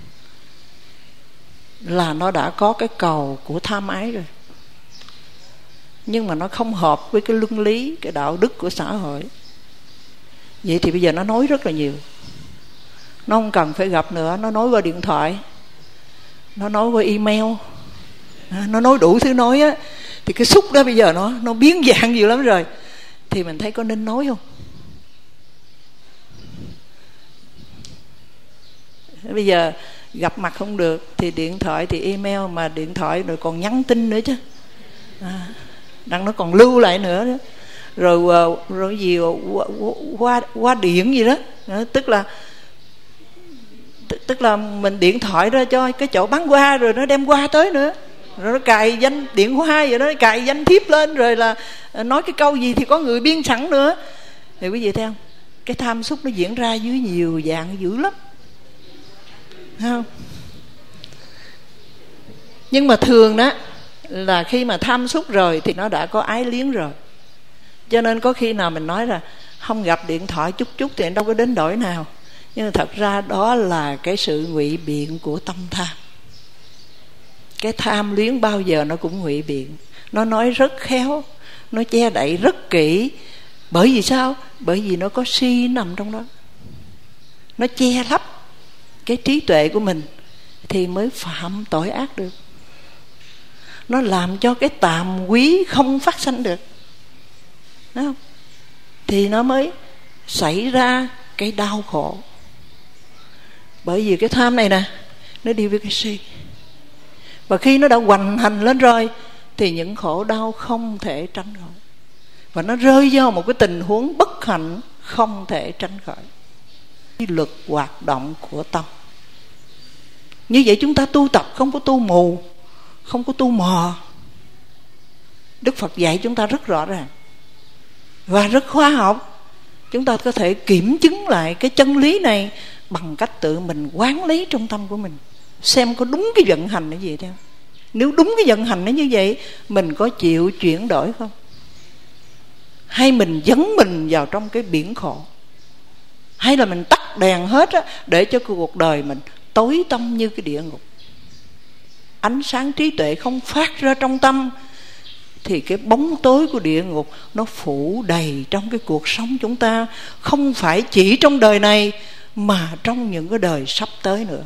là nó đã có cái cầu của tham ái rồi, nhưng mà nó không hợp với cái luân lý, cái đạo đức của xã hội. Vậy thì bây giờ nó nói rất là nhiều. Nó không cần phải gặp nữa, nó nói qua điện thoại, nó nói qua email, nó nói đủ thứ nói á. Thì cái xúc đó bây giờ nó nó biến dạng nhiều lắm rồi. Thì mình thấy có nên nói không? Bây giờ gặp mặt không được thì điện thoại thì email, mà điện thoại rồi còn nhắn tin nữa chứ, à, đằng nó còn lưu lại nữa đó. Rồi rồi gì qua, qua qua điện gì đó, đó tức là tức là mình điện thoại ra cho cái chỗ bán hoa rồi nó đem hoa tới nữa, rồi nó cài danh điện hoa vậy đó, nó cài danh thiếp lên, rồi là nói cái câu gì thì có người biên sẵn nữa. Thì quý vị thấy không, cái tham xúc nó diễn ra dưới nhiều dạng dữ lắm, thấy không? Nhưng mà thường đó là khi mà tham xúc rồi thì nó đã có ái liếng rồi. Cho nên có khi nào mình nói là không gặp điện thoại chút chút thì đâu có đến đổi nào. Nhưng mà thật ra đó là cái sự ngụy biện của tâm tham. Cái tham luyến bao giờ nó cũng ngụy biện. Nó nói rất khéo, nó che đậy rất kỹ. Bởi vì sao? Bởi vì nó có si nằm trong đó. Nó che lấp cái trí tuệ của mình thì mới phạm tội ác được. Nó làm cho cái tàm quý không phát sanh được, đúng không? Thì nó mới xảy ra cái đau khổ. Bởi vì cái tham này nè, nó đi với cái si. Và khi nó đã hoành hành lên rồi thì những khổ đau không thể tránh khỏi. Và nó rơi vào một cái tình huống bất hạnh không thể tránh khỏi. Cái luật hoạt động của tâm. Như vậy chúng ta tu tập không có tu mù, không có tu mò. Đức Phật dạy chúng ta rất rõ ràng và rất khoa học. Chúng ta có thể kiểm chứng lại cái chân lý này bằng cách tự mình quán lý trong tâm của mình, xem có đúng cái vận hành là gì theo. Nếu đúng cái vận hành nó như vậy, mình có chịu chuyển đổi không? Hay mình dấn mình vào trong cái biển khổ? Hay là mình tắt đèn hết á, để cho cuộc đời mình tối tăm như cái địa ngục? Ánh sáng trí tuệ không phát ra trong tâm thì cái bóng tối của địa ngục nó phủ đầy trong cái cuộc sống chúng ta. Không phải chỉ trong đời này mà trong những cái đời sắp tới nữa.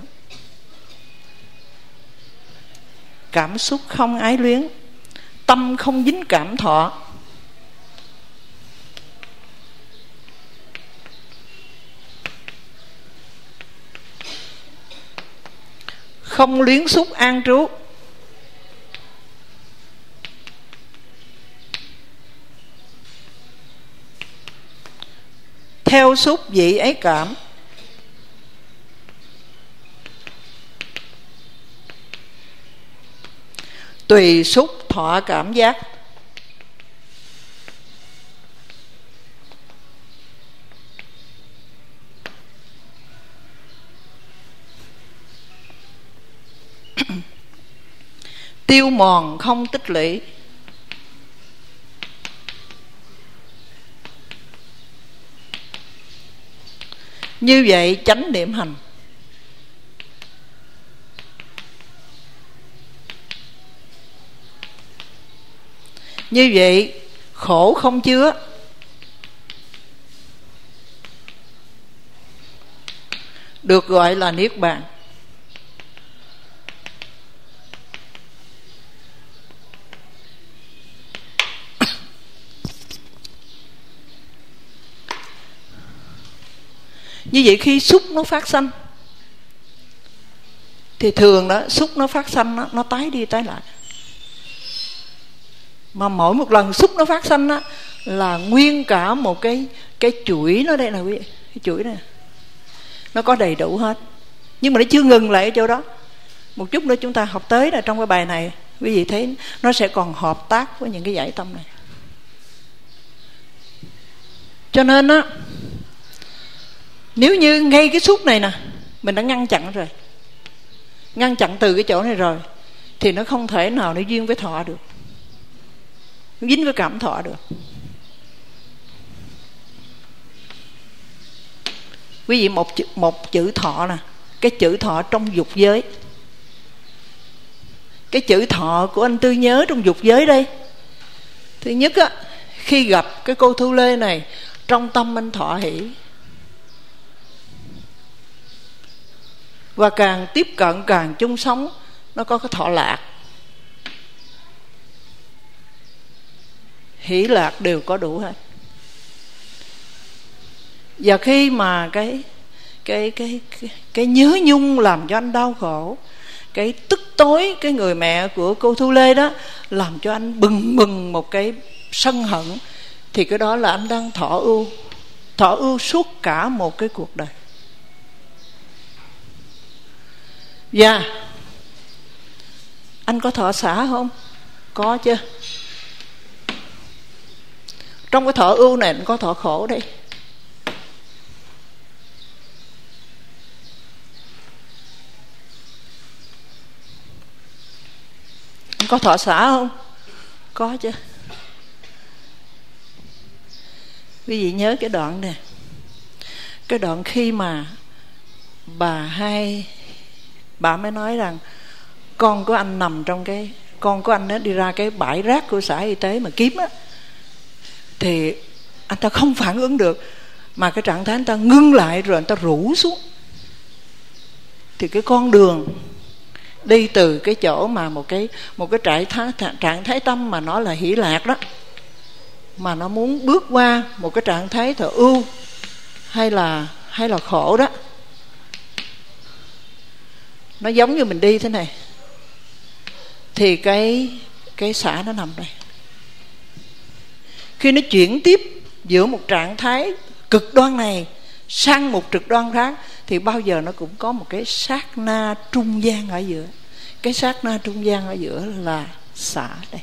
Cảm xúc không ái luyến, tâm không dính cảm thọ, không luyến xúc an trú, theo xúc vị ấy cảm. Tùy xúc thọ cảm giác. Tiêu mòn không tích lũy. Như vậy chánh niệm hành. Như vậy khổ không chứa. Được gọi là niết bàn. Như vậy khi xúc nó phát sanh thì thường đó, xúc nó phát sanh đó, nó tái đi tái lại. Mà mỗi một lần xúc nó phát sanh đó, là nguyên cả một cái cái chuỗi nó đây nè quý vị, cái chuỗi này nó có đầy đủ hết. Nhưng mà nó chưa ngừng lại ở chỗ đó. Một chút nữa chúng ta học tới là trong cái bài này quý vị thấy nó sẽ còn hợp tác với những cái giải tâm này. Cho nên á, nếu như ngay cái xúc này nè mình đã ngăn chặn rồi, ngăn chặn từ cái chỗ này rồi, thì nó không thể nào nó duyên với thọ được, nó dính với cảm thọ được. Quý vị một chữ, một chữ thọ nè, cái chữ thọ trong dục giới, cái chữ thọ của anh Tư nhớ trong dục giới đây. Thứ nhất á, khi gặp cái cô Thu Lê này, trong tâm anh thọ hỷ. Và càng tiếp cận càng chung sống, nó có cái thọ lạc. Hỷ lạc đều có đủ hết. Và khi mà cái cái cái cái, cái nhớ nhung làm cho anh đau khổ, cái tức tối cái người mẹ của cô Thu Lê đó làm cho anh bừng bừng một cái sân hận, thì cái đó là anh đang thọ ưu, thọ ưu suốt cả một cái cuộc đời. Và anh có thọ xả không? Có chứ. Trong cái thọ ưu này anh có thọ khổ đây. Anh có thọ xả không? Có chứ. Quý vị nhớ cái đoạn nè, cái đoạn khi mà bà hai bà mới nói rằng con của anh nằm trong cái, con của anh đó đi ra cái bãi rác của xã y tế mà kiếm á, thì anh ta không phản ứng được, mà cái trạng thái anh ta ngưng lại rồi anh ta rũ xuống. Thì cái con đường đi từ cái chỗ mà một cái một cái trạng thái trạng thái tâm mà nó là hỷ lạc đó, mà nó muốn bước qua một cái trạng thái thọ ưu hay là hay là khổ đó, nó giống như mình đi thế này, thì cái cái xả nó nằm đây. Khi nó chuyển tiếp giữa một trạng thái cực đoan này sang một cực đoan khác, thì bao giờ nó cũng có một cái sát na trung gian ở giữa. Cái sát na trung gian ở giữa là xả đây.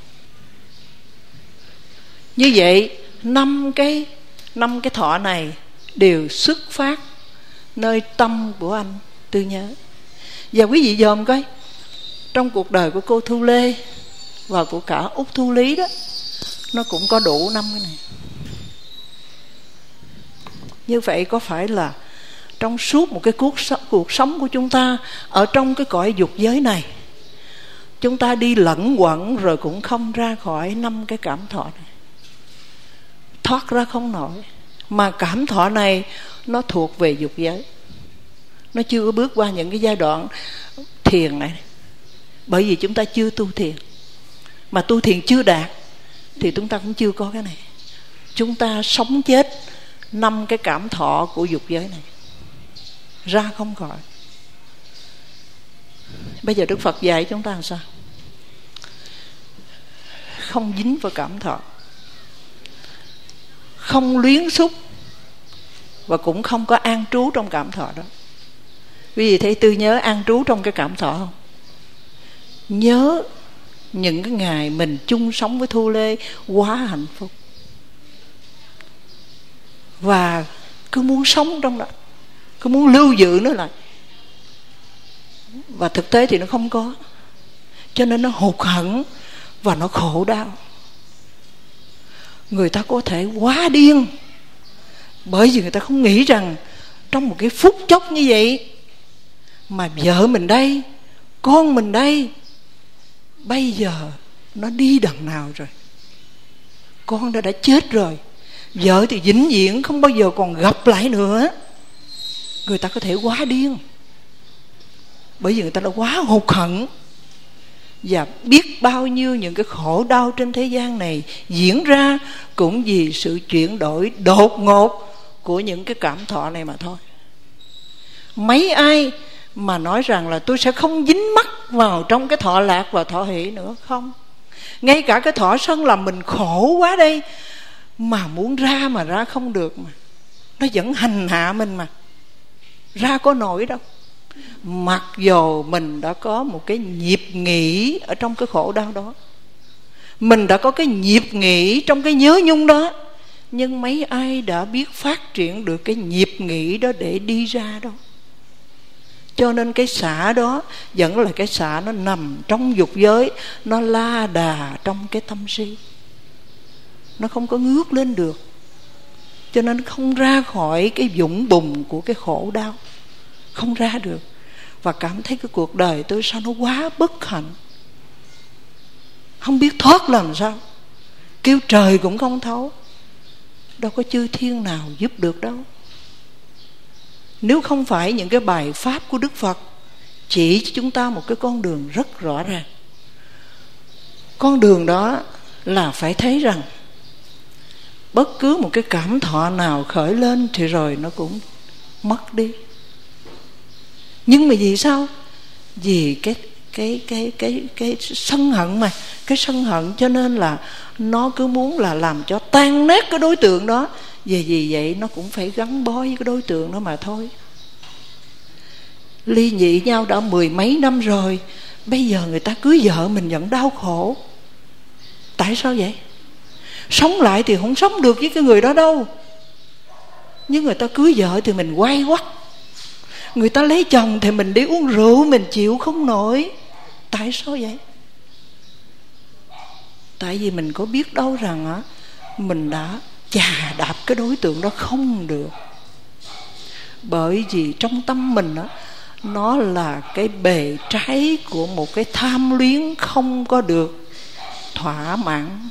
Như vậy năm cái năm cái thọ này đều xuất phát nơi tâm của anh Tư Nhớ. Và quý vị dòm coi, trong cuộc đời của cô Thu Lê và của cả Út Thu Lý đó, nó cũng có đủ năm cái này. Như vậy có phải là trong suốt một cái cuộc sống, cuộc sống của chúng ta ở trong cái cõi dục giới này, chúng ta đi lẫn quẩn rồi cũng không ra khỏi năm cái cảm thọ này, thoát ra không nổi. Mà cảm thọ này nó thuộc về dục giới, nó chưa bước qua những cái giai đoạn thiền này. Bởi vì chúng ta chưa tu thiền, mà tu thiền chưa đạt, thì chúng ta cũng chưa có cái này. Chúng ta sống chết năm cái cảm thọ của dục giới này, ra không khỏi. Bây giờ Đức Phật dạy chúng ta làm sao? Không dính vào cảm thọ, không luyến xúc, và cũng không có an trú trong cảm thọ đó. Quý vị thấy Tư nhớ an trú trong cái cảm thọ không? Nhớ những cái ngày mình chung sống với Thu Lê quá hạnh phúc, và cứ muốn sống trong đó, cứ muốn lưu giữ nó lại. Và thực tế thì nó không có, cho nên nó hụt hẫng và nó khổ đau. Người ta có thể quá điên bởi vì người ta không nghĩ rằng trong một cái phút chốc như vậy mà vợ mình đây, con mình đây, bây giờ nó đi đằng nào rồi. Con đã đã chết rồi, vợ thì vĩnh viễn không bao giờ còn gặp lại nữa. Người ta có thể quá điên bởi vì người ta đã quá hụt hẫng. Và biết bao nhiêu những cái khổ đau trên thế gian này diễn ra cũng vì sự chuyển đổi đột ngột của những cái cảm thọ này mà thôi. Mấy ai mà nói rằng là tôi sẽ không dính mắc vào trong cái thọ lạc và thọ hỷ nữa? Không. Ngay cả cái thọ sân làm mình khổ quá đây, mà muốn ra mà ra không được, mà nó vẫn hành hạ mình, mà ra có nổi đâu. Mặc dù mình đã có một cái nhịp nghỉ ở trong cái khổ đau đó, mình đã có cái nhịp nghỉ trong cái nhớ nhung đó, nhưng mấy ai đã biết phát triển được cái nhịp nghỉ đó để đi ra đâu. Cho nên cái xả đó vẫn là cái xả nó nằm trong dục giới, nó la đà trong cái tâm si, nó không có ngước lên được, cho nên không ra khỏi cái vũng bùn của cái khổ đau, không ra được. Và cảm thấy cái cuộc đời tôi sao nó quá bất hạnh, không biết thoát làm sao, kêu trời cũng không thấu, đâu có chư thiên nào giúp được đâu. Nếu không phải những cái bài pháp của Đức Phật chỉ cho chúng ta một cái con đường rất rõ ràng. Con đường đó là phải thấy rằng bất cứ một cái cảm thọ nào khởi lên thì rồi nó cũng mất đi. Nhưng mà vì sao? Vì cái cái cái cái cái sân hận mà, cái sân hận cho nên là nó cứ muốn là làm cho tan nát cái đối tượng đó. Vì vì vậy nó cũng phải gắn bó với cái đối tượng đó mà thôi. Ly dị nhau đã mười mấy năm rồi, bây giờ người ta cưới vợ mình vẫn đau khổ. Tại sao vậy? Sống lại thì không sống được với cái người đó đâu, nhưng người ta cưới vợ thì mình quay quắt. Người ta lấy chồng thì mình đi uống rượu, mình chịu không nổi. Tại sao vậy? Tại vì mình có biết đâu rằng á, mình đã chà đạp cái đối tượng đó không được. Bởi vì trong tâm mình á, nó là cái bề trái của một cái tham luyến không có được thỏa mãn.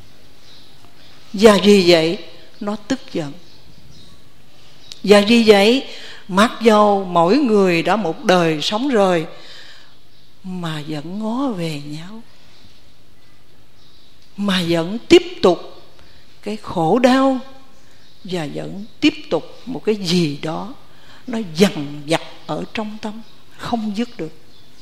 Và vì vậy nó tức giận. Và vì vậy mặc dầu mỗi người đã một đời sống rồi mà vẫn ngó về nhau, mà vẫn tiếp tục cái khổ đau, và vẫn tiếp tục một cái gì đó nó dằn vặt ở trong tâm, không dứt được.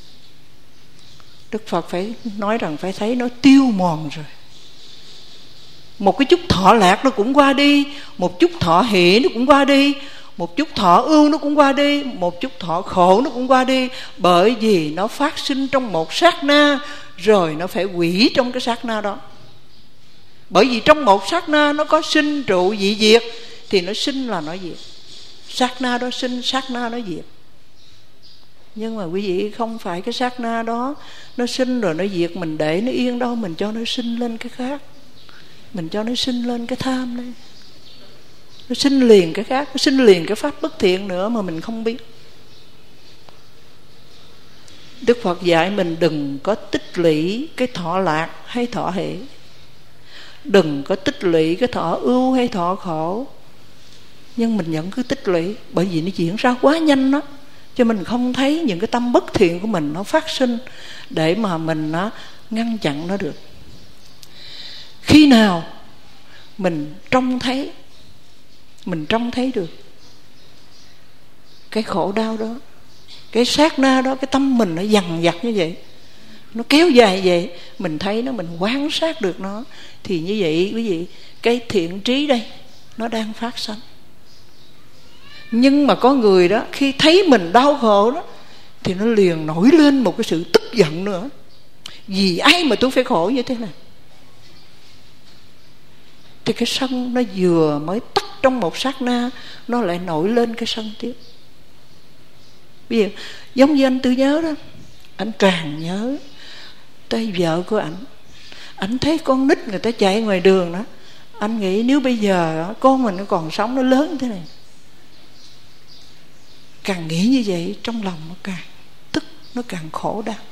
Đức Phật phải nói rằng phải thấy nó tiêu mòn rồi. Một cái chút thọ lạc nó cũng qua đi, một chút thọ hỷ nó cũng qua đi, một chút thọ ưu nó cũng qua đi, một chút thọ khổ nó cũng qua đi. Bởi vì nó phát sinh trong một sát na, rồi nó phải hủy trong cái sát na đó. Bởi vì trong một sát na nó có sinh trụ dị diệt, thì nó sinh là nó diệt. Sát na đó sinh, sát na nó diệt. Nhưng mà quý vị không phải cái sát na đó nó sinh rồi nó diệt mình để nó yên đâu. Mình cho nó sinh lên cái khác, mình cho nó sinh lên cái tham đấy, nó sinh liền cái khác, nó sinh liền cái pháp bất thiện nữa mà mình không biết. Đức Phật dạy mình đừng có tích lũy cái thọ lạc hay thọ hỷ, đừng có tích lũy cái thọ ưu hay thọ khổ. Nhưng mình vẫn cứ tích lũy, bởi vì nó diễn ra quá nhanh đó, cho mình không thấy những cái tâm bất thiện của mình nó phát sinh để mà mình nó ngăn chặn nó được. Khi nào mình trông thấy, mình trông thấy được cái khổ đau đó, cái sát na đó, cái tâm mình nó dằn vặt như vậy, nó kéo dài vậy, mình thấy nó, mình quan sát được nó, thì như vậy quý vị, cái thiện trí đây nó đang phát sinh. Nhưng mà có người đó, khi thấy mình đau khổ đó, thì nó liền nổi lên một cái sự tức giận nữa. Vì ai mà tôi phải khổ như thế này? Thì cái sân nó vừa mới tắt trong một sát na, nó lại nổi lên cái sân tiếp. Bây giờ giống như anh Tư Nhớ đó, anh càng nhớ tới vợ của anh. Anh thấy con nít người ta chạy ngoài đường đó, anh nghĩ nếu bây giờ con mình nó còn sống, nó lớn như thế này. Càng nghĩ như vậy, trong lòng nó càng tức, nó càng khổ đau.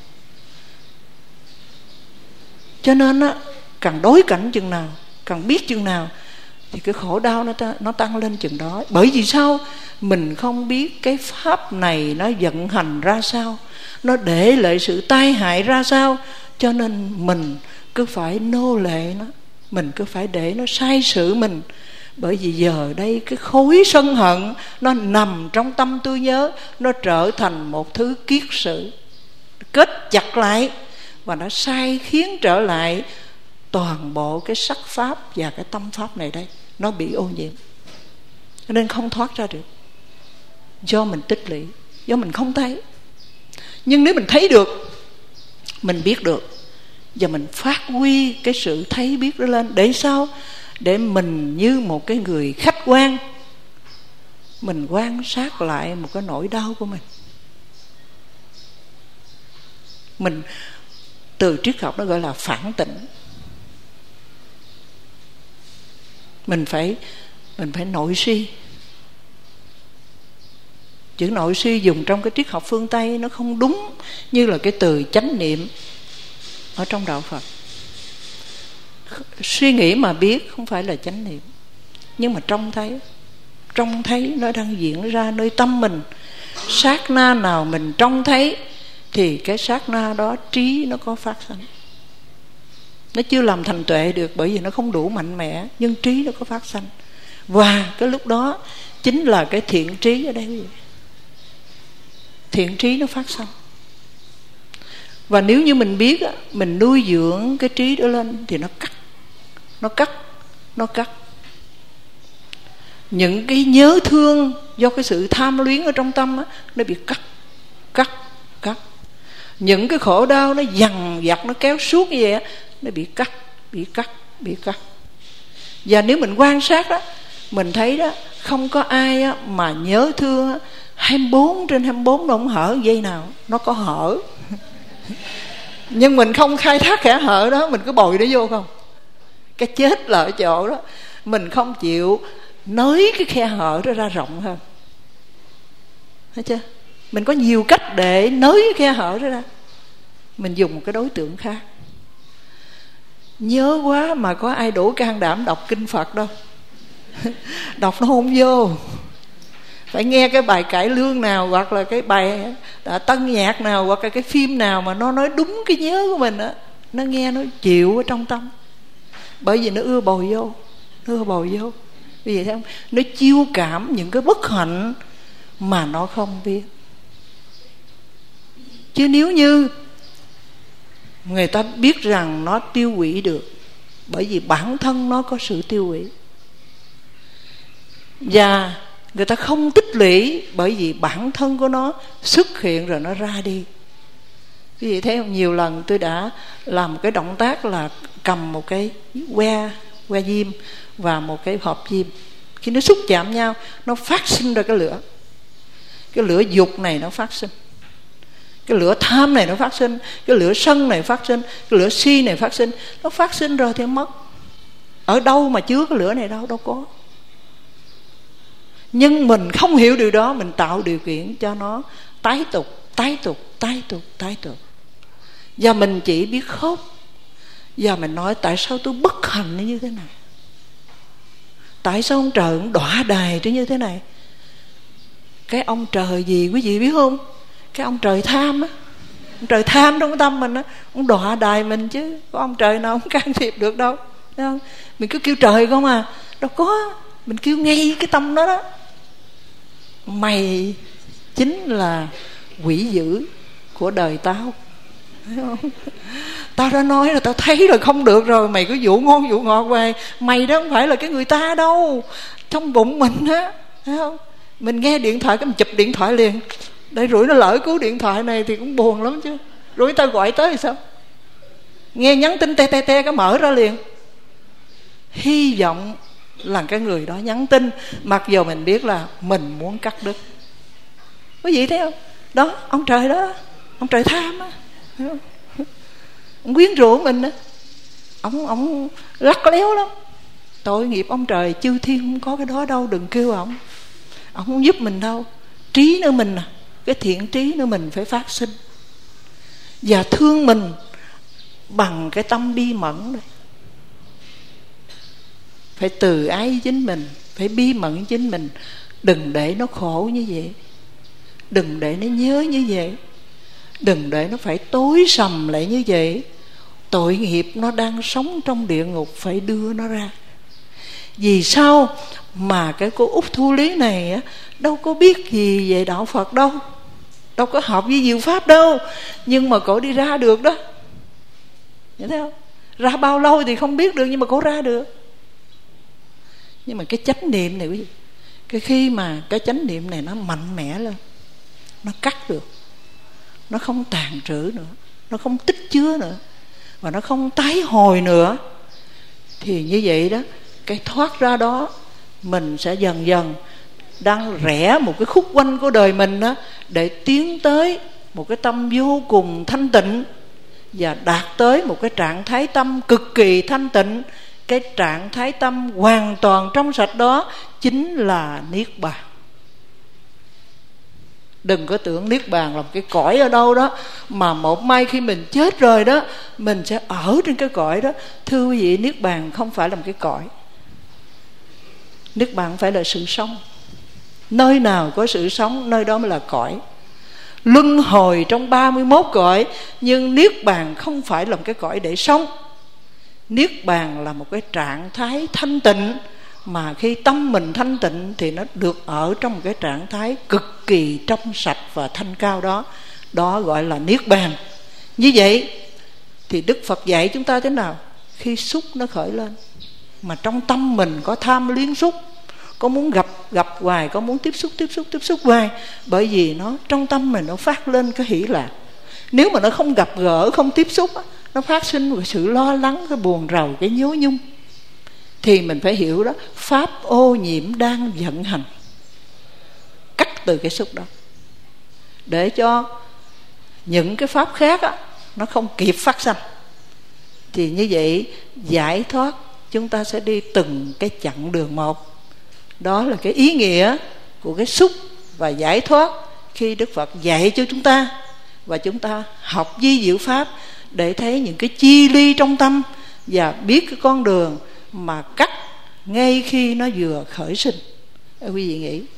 Cho nên á, càng đối cảnh chừng nào, càng biết chừng nào, thì cái khổ đau nó, nó tăng lên chừng đó. Bởi vì sao? Mình không biết cái pháp này nó vận hành ra sao, nó để lại sự tai hại ra sao. Cho nên mình cứ phải nô lệ nó, mình cứ phải để nó sai sự mình. Bởi vì giờ đây cái khối sân hận nó nằm trong tâm Tư Nhớ, nó trở thành một thứ kiết sử, kết chặt lại, và nó sai khiến trở lại toàn bộ cái sắc pháp và cái tâm pháp này đây. Nó bị ô nhiễm, nên không thoát ra được. Do mình tích lũy, do mình không thấy. Nhưng nếu mình thấy được, mình biết được, và mình phát huy cái sự thấy biết đó lên. Để sao? Để mình như một cái người khách quan, mình quan sát lại một cái nỗi đau của mình. Mình từ triết học nó gọi là phản tỉnh. Mình phải Mình phải nội suy. Chữ nội suy dùng trong cái triết học phương Tây nó không đúng như là cái từ chánh niệm ở trong đạo Phật. Suy nghĩ mà biết không phải là chánh niệm, nhưng mà trông thấy, trông thấy nó đang diễn ra nơi tâm mình. Sát na nào mình trông thấy thì cái sát na đó trí nó có phát sinh. Nó chưa làm thành tuệ được, bởi vì nó không đủ mạnh mẽ, nhưng trí nó có phát sinh. Và cái lúc đó chính là cái thiện trí ở đây. Thiện trí nó phát sinh. Và nếu như mình biết, mình nuôi dưỡng cái trí đó lên thì nó cắt, nó cắt, nó cắt. Những cái nhớ thương do cái sự tham luyến ở trong tâm á, nó bị cắt, cắt, cắt. Những cái khổ đau nó dằn vặt, nó kéo suốt như vậy á, nó bị cắt, bị cắt, bị cắt. Và nếu mình quan sát đó, mình thấy đó, không có ai á, mà nhớ thương á, hai mươi bốn trên hai mươi bốn nó không hở dây nào. Nó có hở nhưng mình không khai thác kẻ hở đó, mình cứ bồi nó vô không. Cái chết là ở chỗ đó, mình không chịu nới cái khe hở đó ra rộng hơn. Thấy chưa? Mình có nhiều cách để nới cái khe hở đó ra. Mình dùng một cái đối tượng khác. Nhớ quá mà có ai đủ can đảm đọc kinh Phật đâu. Đọc nó không vô. Phải nghe cái bài cải lương nào, hoặc là cái bài à, tân nhạc nào, hoặc là cái phim nào mà nó nói đúng cái nhớ của mình á, nó nghe nó chịu ở trong tâm. Bởi vì nó ưa bồi vô, nó ưa bồi vô. Vì vậy thấy không? Nó chiêu cảm những cái bất hạnh mà nó không biết. Chứ nếu như người ta biết rằng nó tiêu hủy được, bởi vì bản thân nó có sự tiêu hủy, và người ta không tích lũy, bởi vì bản thân của nó xuất hiện rồi nó ra đi. Vì vậy thấy không? Nhiều lần tôi đã làm một cái động tác là cầm một cái que, que diêm và một cái hộp diêm. Khi nó xúc chạm nhau, nó phát sinh ra cái lửa. Cái lửa dục này nó phát sinh, cái lửa tham này nó phát sinh, cái lửa sân này phát sinh, cái lửa si này phát sinh. Nó phát sinh rồi thì mất. Ở đâu mà chứa cái lửa này đâu, đâu có. Nhưng mình không hiểu điều đó, mình tạo điều kiện cho nó tái tục, tái tục, tái tục, tái tục. Và mình chỉ biết khóc. Và mình nói tại sao tôi bất hạnh như thế này? Tại sao ông trời ông đọa đài tôi như thế này? Cái ông trời gì quý vị biết không? Cái ông trời tham á. Ông trời tham trong tâm mình á, ông đọa đài mình chứ. Có ông trời nào không can thiệp được đâu. Thấy không? Mình cứ kêu trời không à. Đâu có. Mình kêu ngay cái tâm đó đó. Mày chính là quỷ dữ của đời tao. Thấy không? Tao đã nói là tao thấy rồi không được rồi. Mày cứ dụ ngon dụ ngọt về. Mày đó không phải là cái người ta đâu, trong bụng mình á. Thấy không? Mình nghe điện thoại cái mình chụp điện thoại liền, để rủi nó lỡ cứu điện thoại này thì cũng buồn lắm chứ. Rồi người ta gọi tới thì sao? Nghe nhắn tin te te te cái mở ra liền. Hy vọng là cái người đó nhắn tin, mặc dù mình biết là mình muốn cắt đứt. Có gì thấy không? Đó, ông trời đó, ông trời tham á, ông quyến rũ mình á, ông ông lắc léo lắm. Tội nghiệp ông trời, chư thiên không có cái đó đâu, đừng kêu ông. Ông không giúp mình đâu. Trí nữa mình, cái thiện trí nữa mình phải phát sinh và thương mình bằng cái tâm bi mẫn này. Phải từ ái chính mình, phải bi mẫn chính mình. Đừng để nó khổ như vậy, đừng để nó nhớ như vậy, đừng để nó phải tối sầm lại như vậy. Tội nghiệp nó đang sống trong địa ngục, phải đưa nó ra. Vì sao mà cái cô Út Thu Lý này á, đâu có biết gì về đạo Phật đâu, đâu có học với diệu pháp đâu, nhưng mà cổ đi ra được đó. Hiểu thấy không? Ra bao lâu thì không biết được, nhưng mà cổ ra được. Nhưng mà cái chánh niệm này quý vị, cái khi mà cái chánh niệm này nó mạnh mẽ lên, nó cắt được, nó không tàn trữ nữa, nó không tích chứa nữa, và nó không tái hồi nữa, thì như vậy đó, cái thoát ra đó mình sẽ dần dần đang rẽ một cái khúc quanh của đời mình đó, để tiến tới một cái tâm vô cùng thanh tịnh và đạt tới một cái trạng thái tâm cực kỳ thanh tịnh. Cái trạng thái tâm hoàn toàn trong sạch đó chính là Niết Bàn. Đừng có tưởng Niết Bàn là một cái cõi ở đâu đó mà một mai khi mình chết rồi đó, mình sẽ ở trên cái cõi đó. Thưa quý vị, Niết Bàn không phải là một cái cõi. Niết Bàn phải là sự sống. Nơi nào có sự sống, nơi đó mới là cõi. Luân hồi trong ba mươi mốt cõi, nhưng Niết Bàn không phải là một cái cõi để sống. Niết Bàn là một cái trạng thái thanh tịnh, mà khi tâm mình thanh tịnh thì nó được ở trong một cái trạng thái cực kỳ trong sạch và thanh cao đó. Đó gọi là Niết Bàn. Như vậy thì Đức Phật dạy chúng ta thế nào? Khi xúc nó khởi lên, mà trong tâm mình có tham luyến xúc, có muốn gặp gặp hoài, có muốn tiếp xúc tiếp xúc tiếp xúc hoài, bởi vì nó trong tâm mình nó phát lên cái hỷ lạc. Nếu mà nó không gặp gỡ, không tiếp xúc, nó phát sinh một sự lo lắng, cái buồn rầu, cái nhớ nhung, thì mình phải hiểu đó, pháp ô nhiễm đang vận hành. Cắt từ cái xúc đó, để cho những cái pháp khác á, nó không kịp phát sinh. Thì như vậy giải thoát chúng ta sẽ đi từng cái chặng đường một. Đó là cái ý nghĩa của cái xúc và giải thoát khi Đức Phật dạy cho chúng ta, và chúng ta học vi diệu pháp để thấy những cái chi ly trong tâm và biết cái con đường mà cắt ngay khi nó vừa khởi sinh. Quý vị nghĩ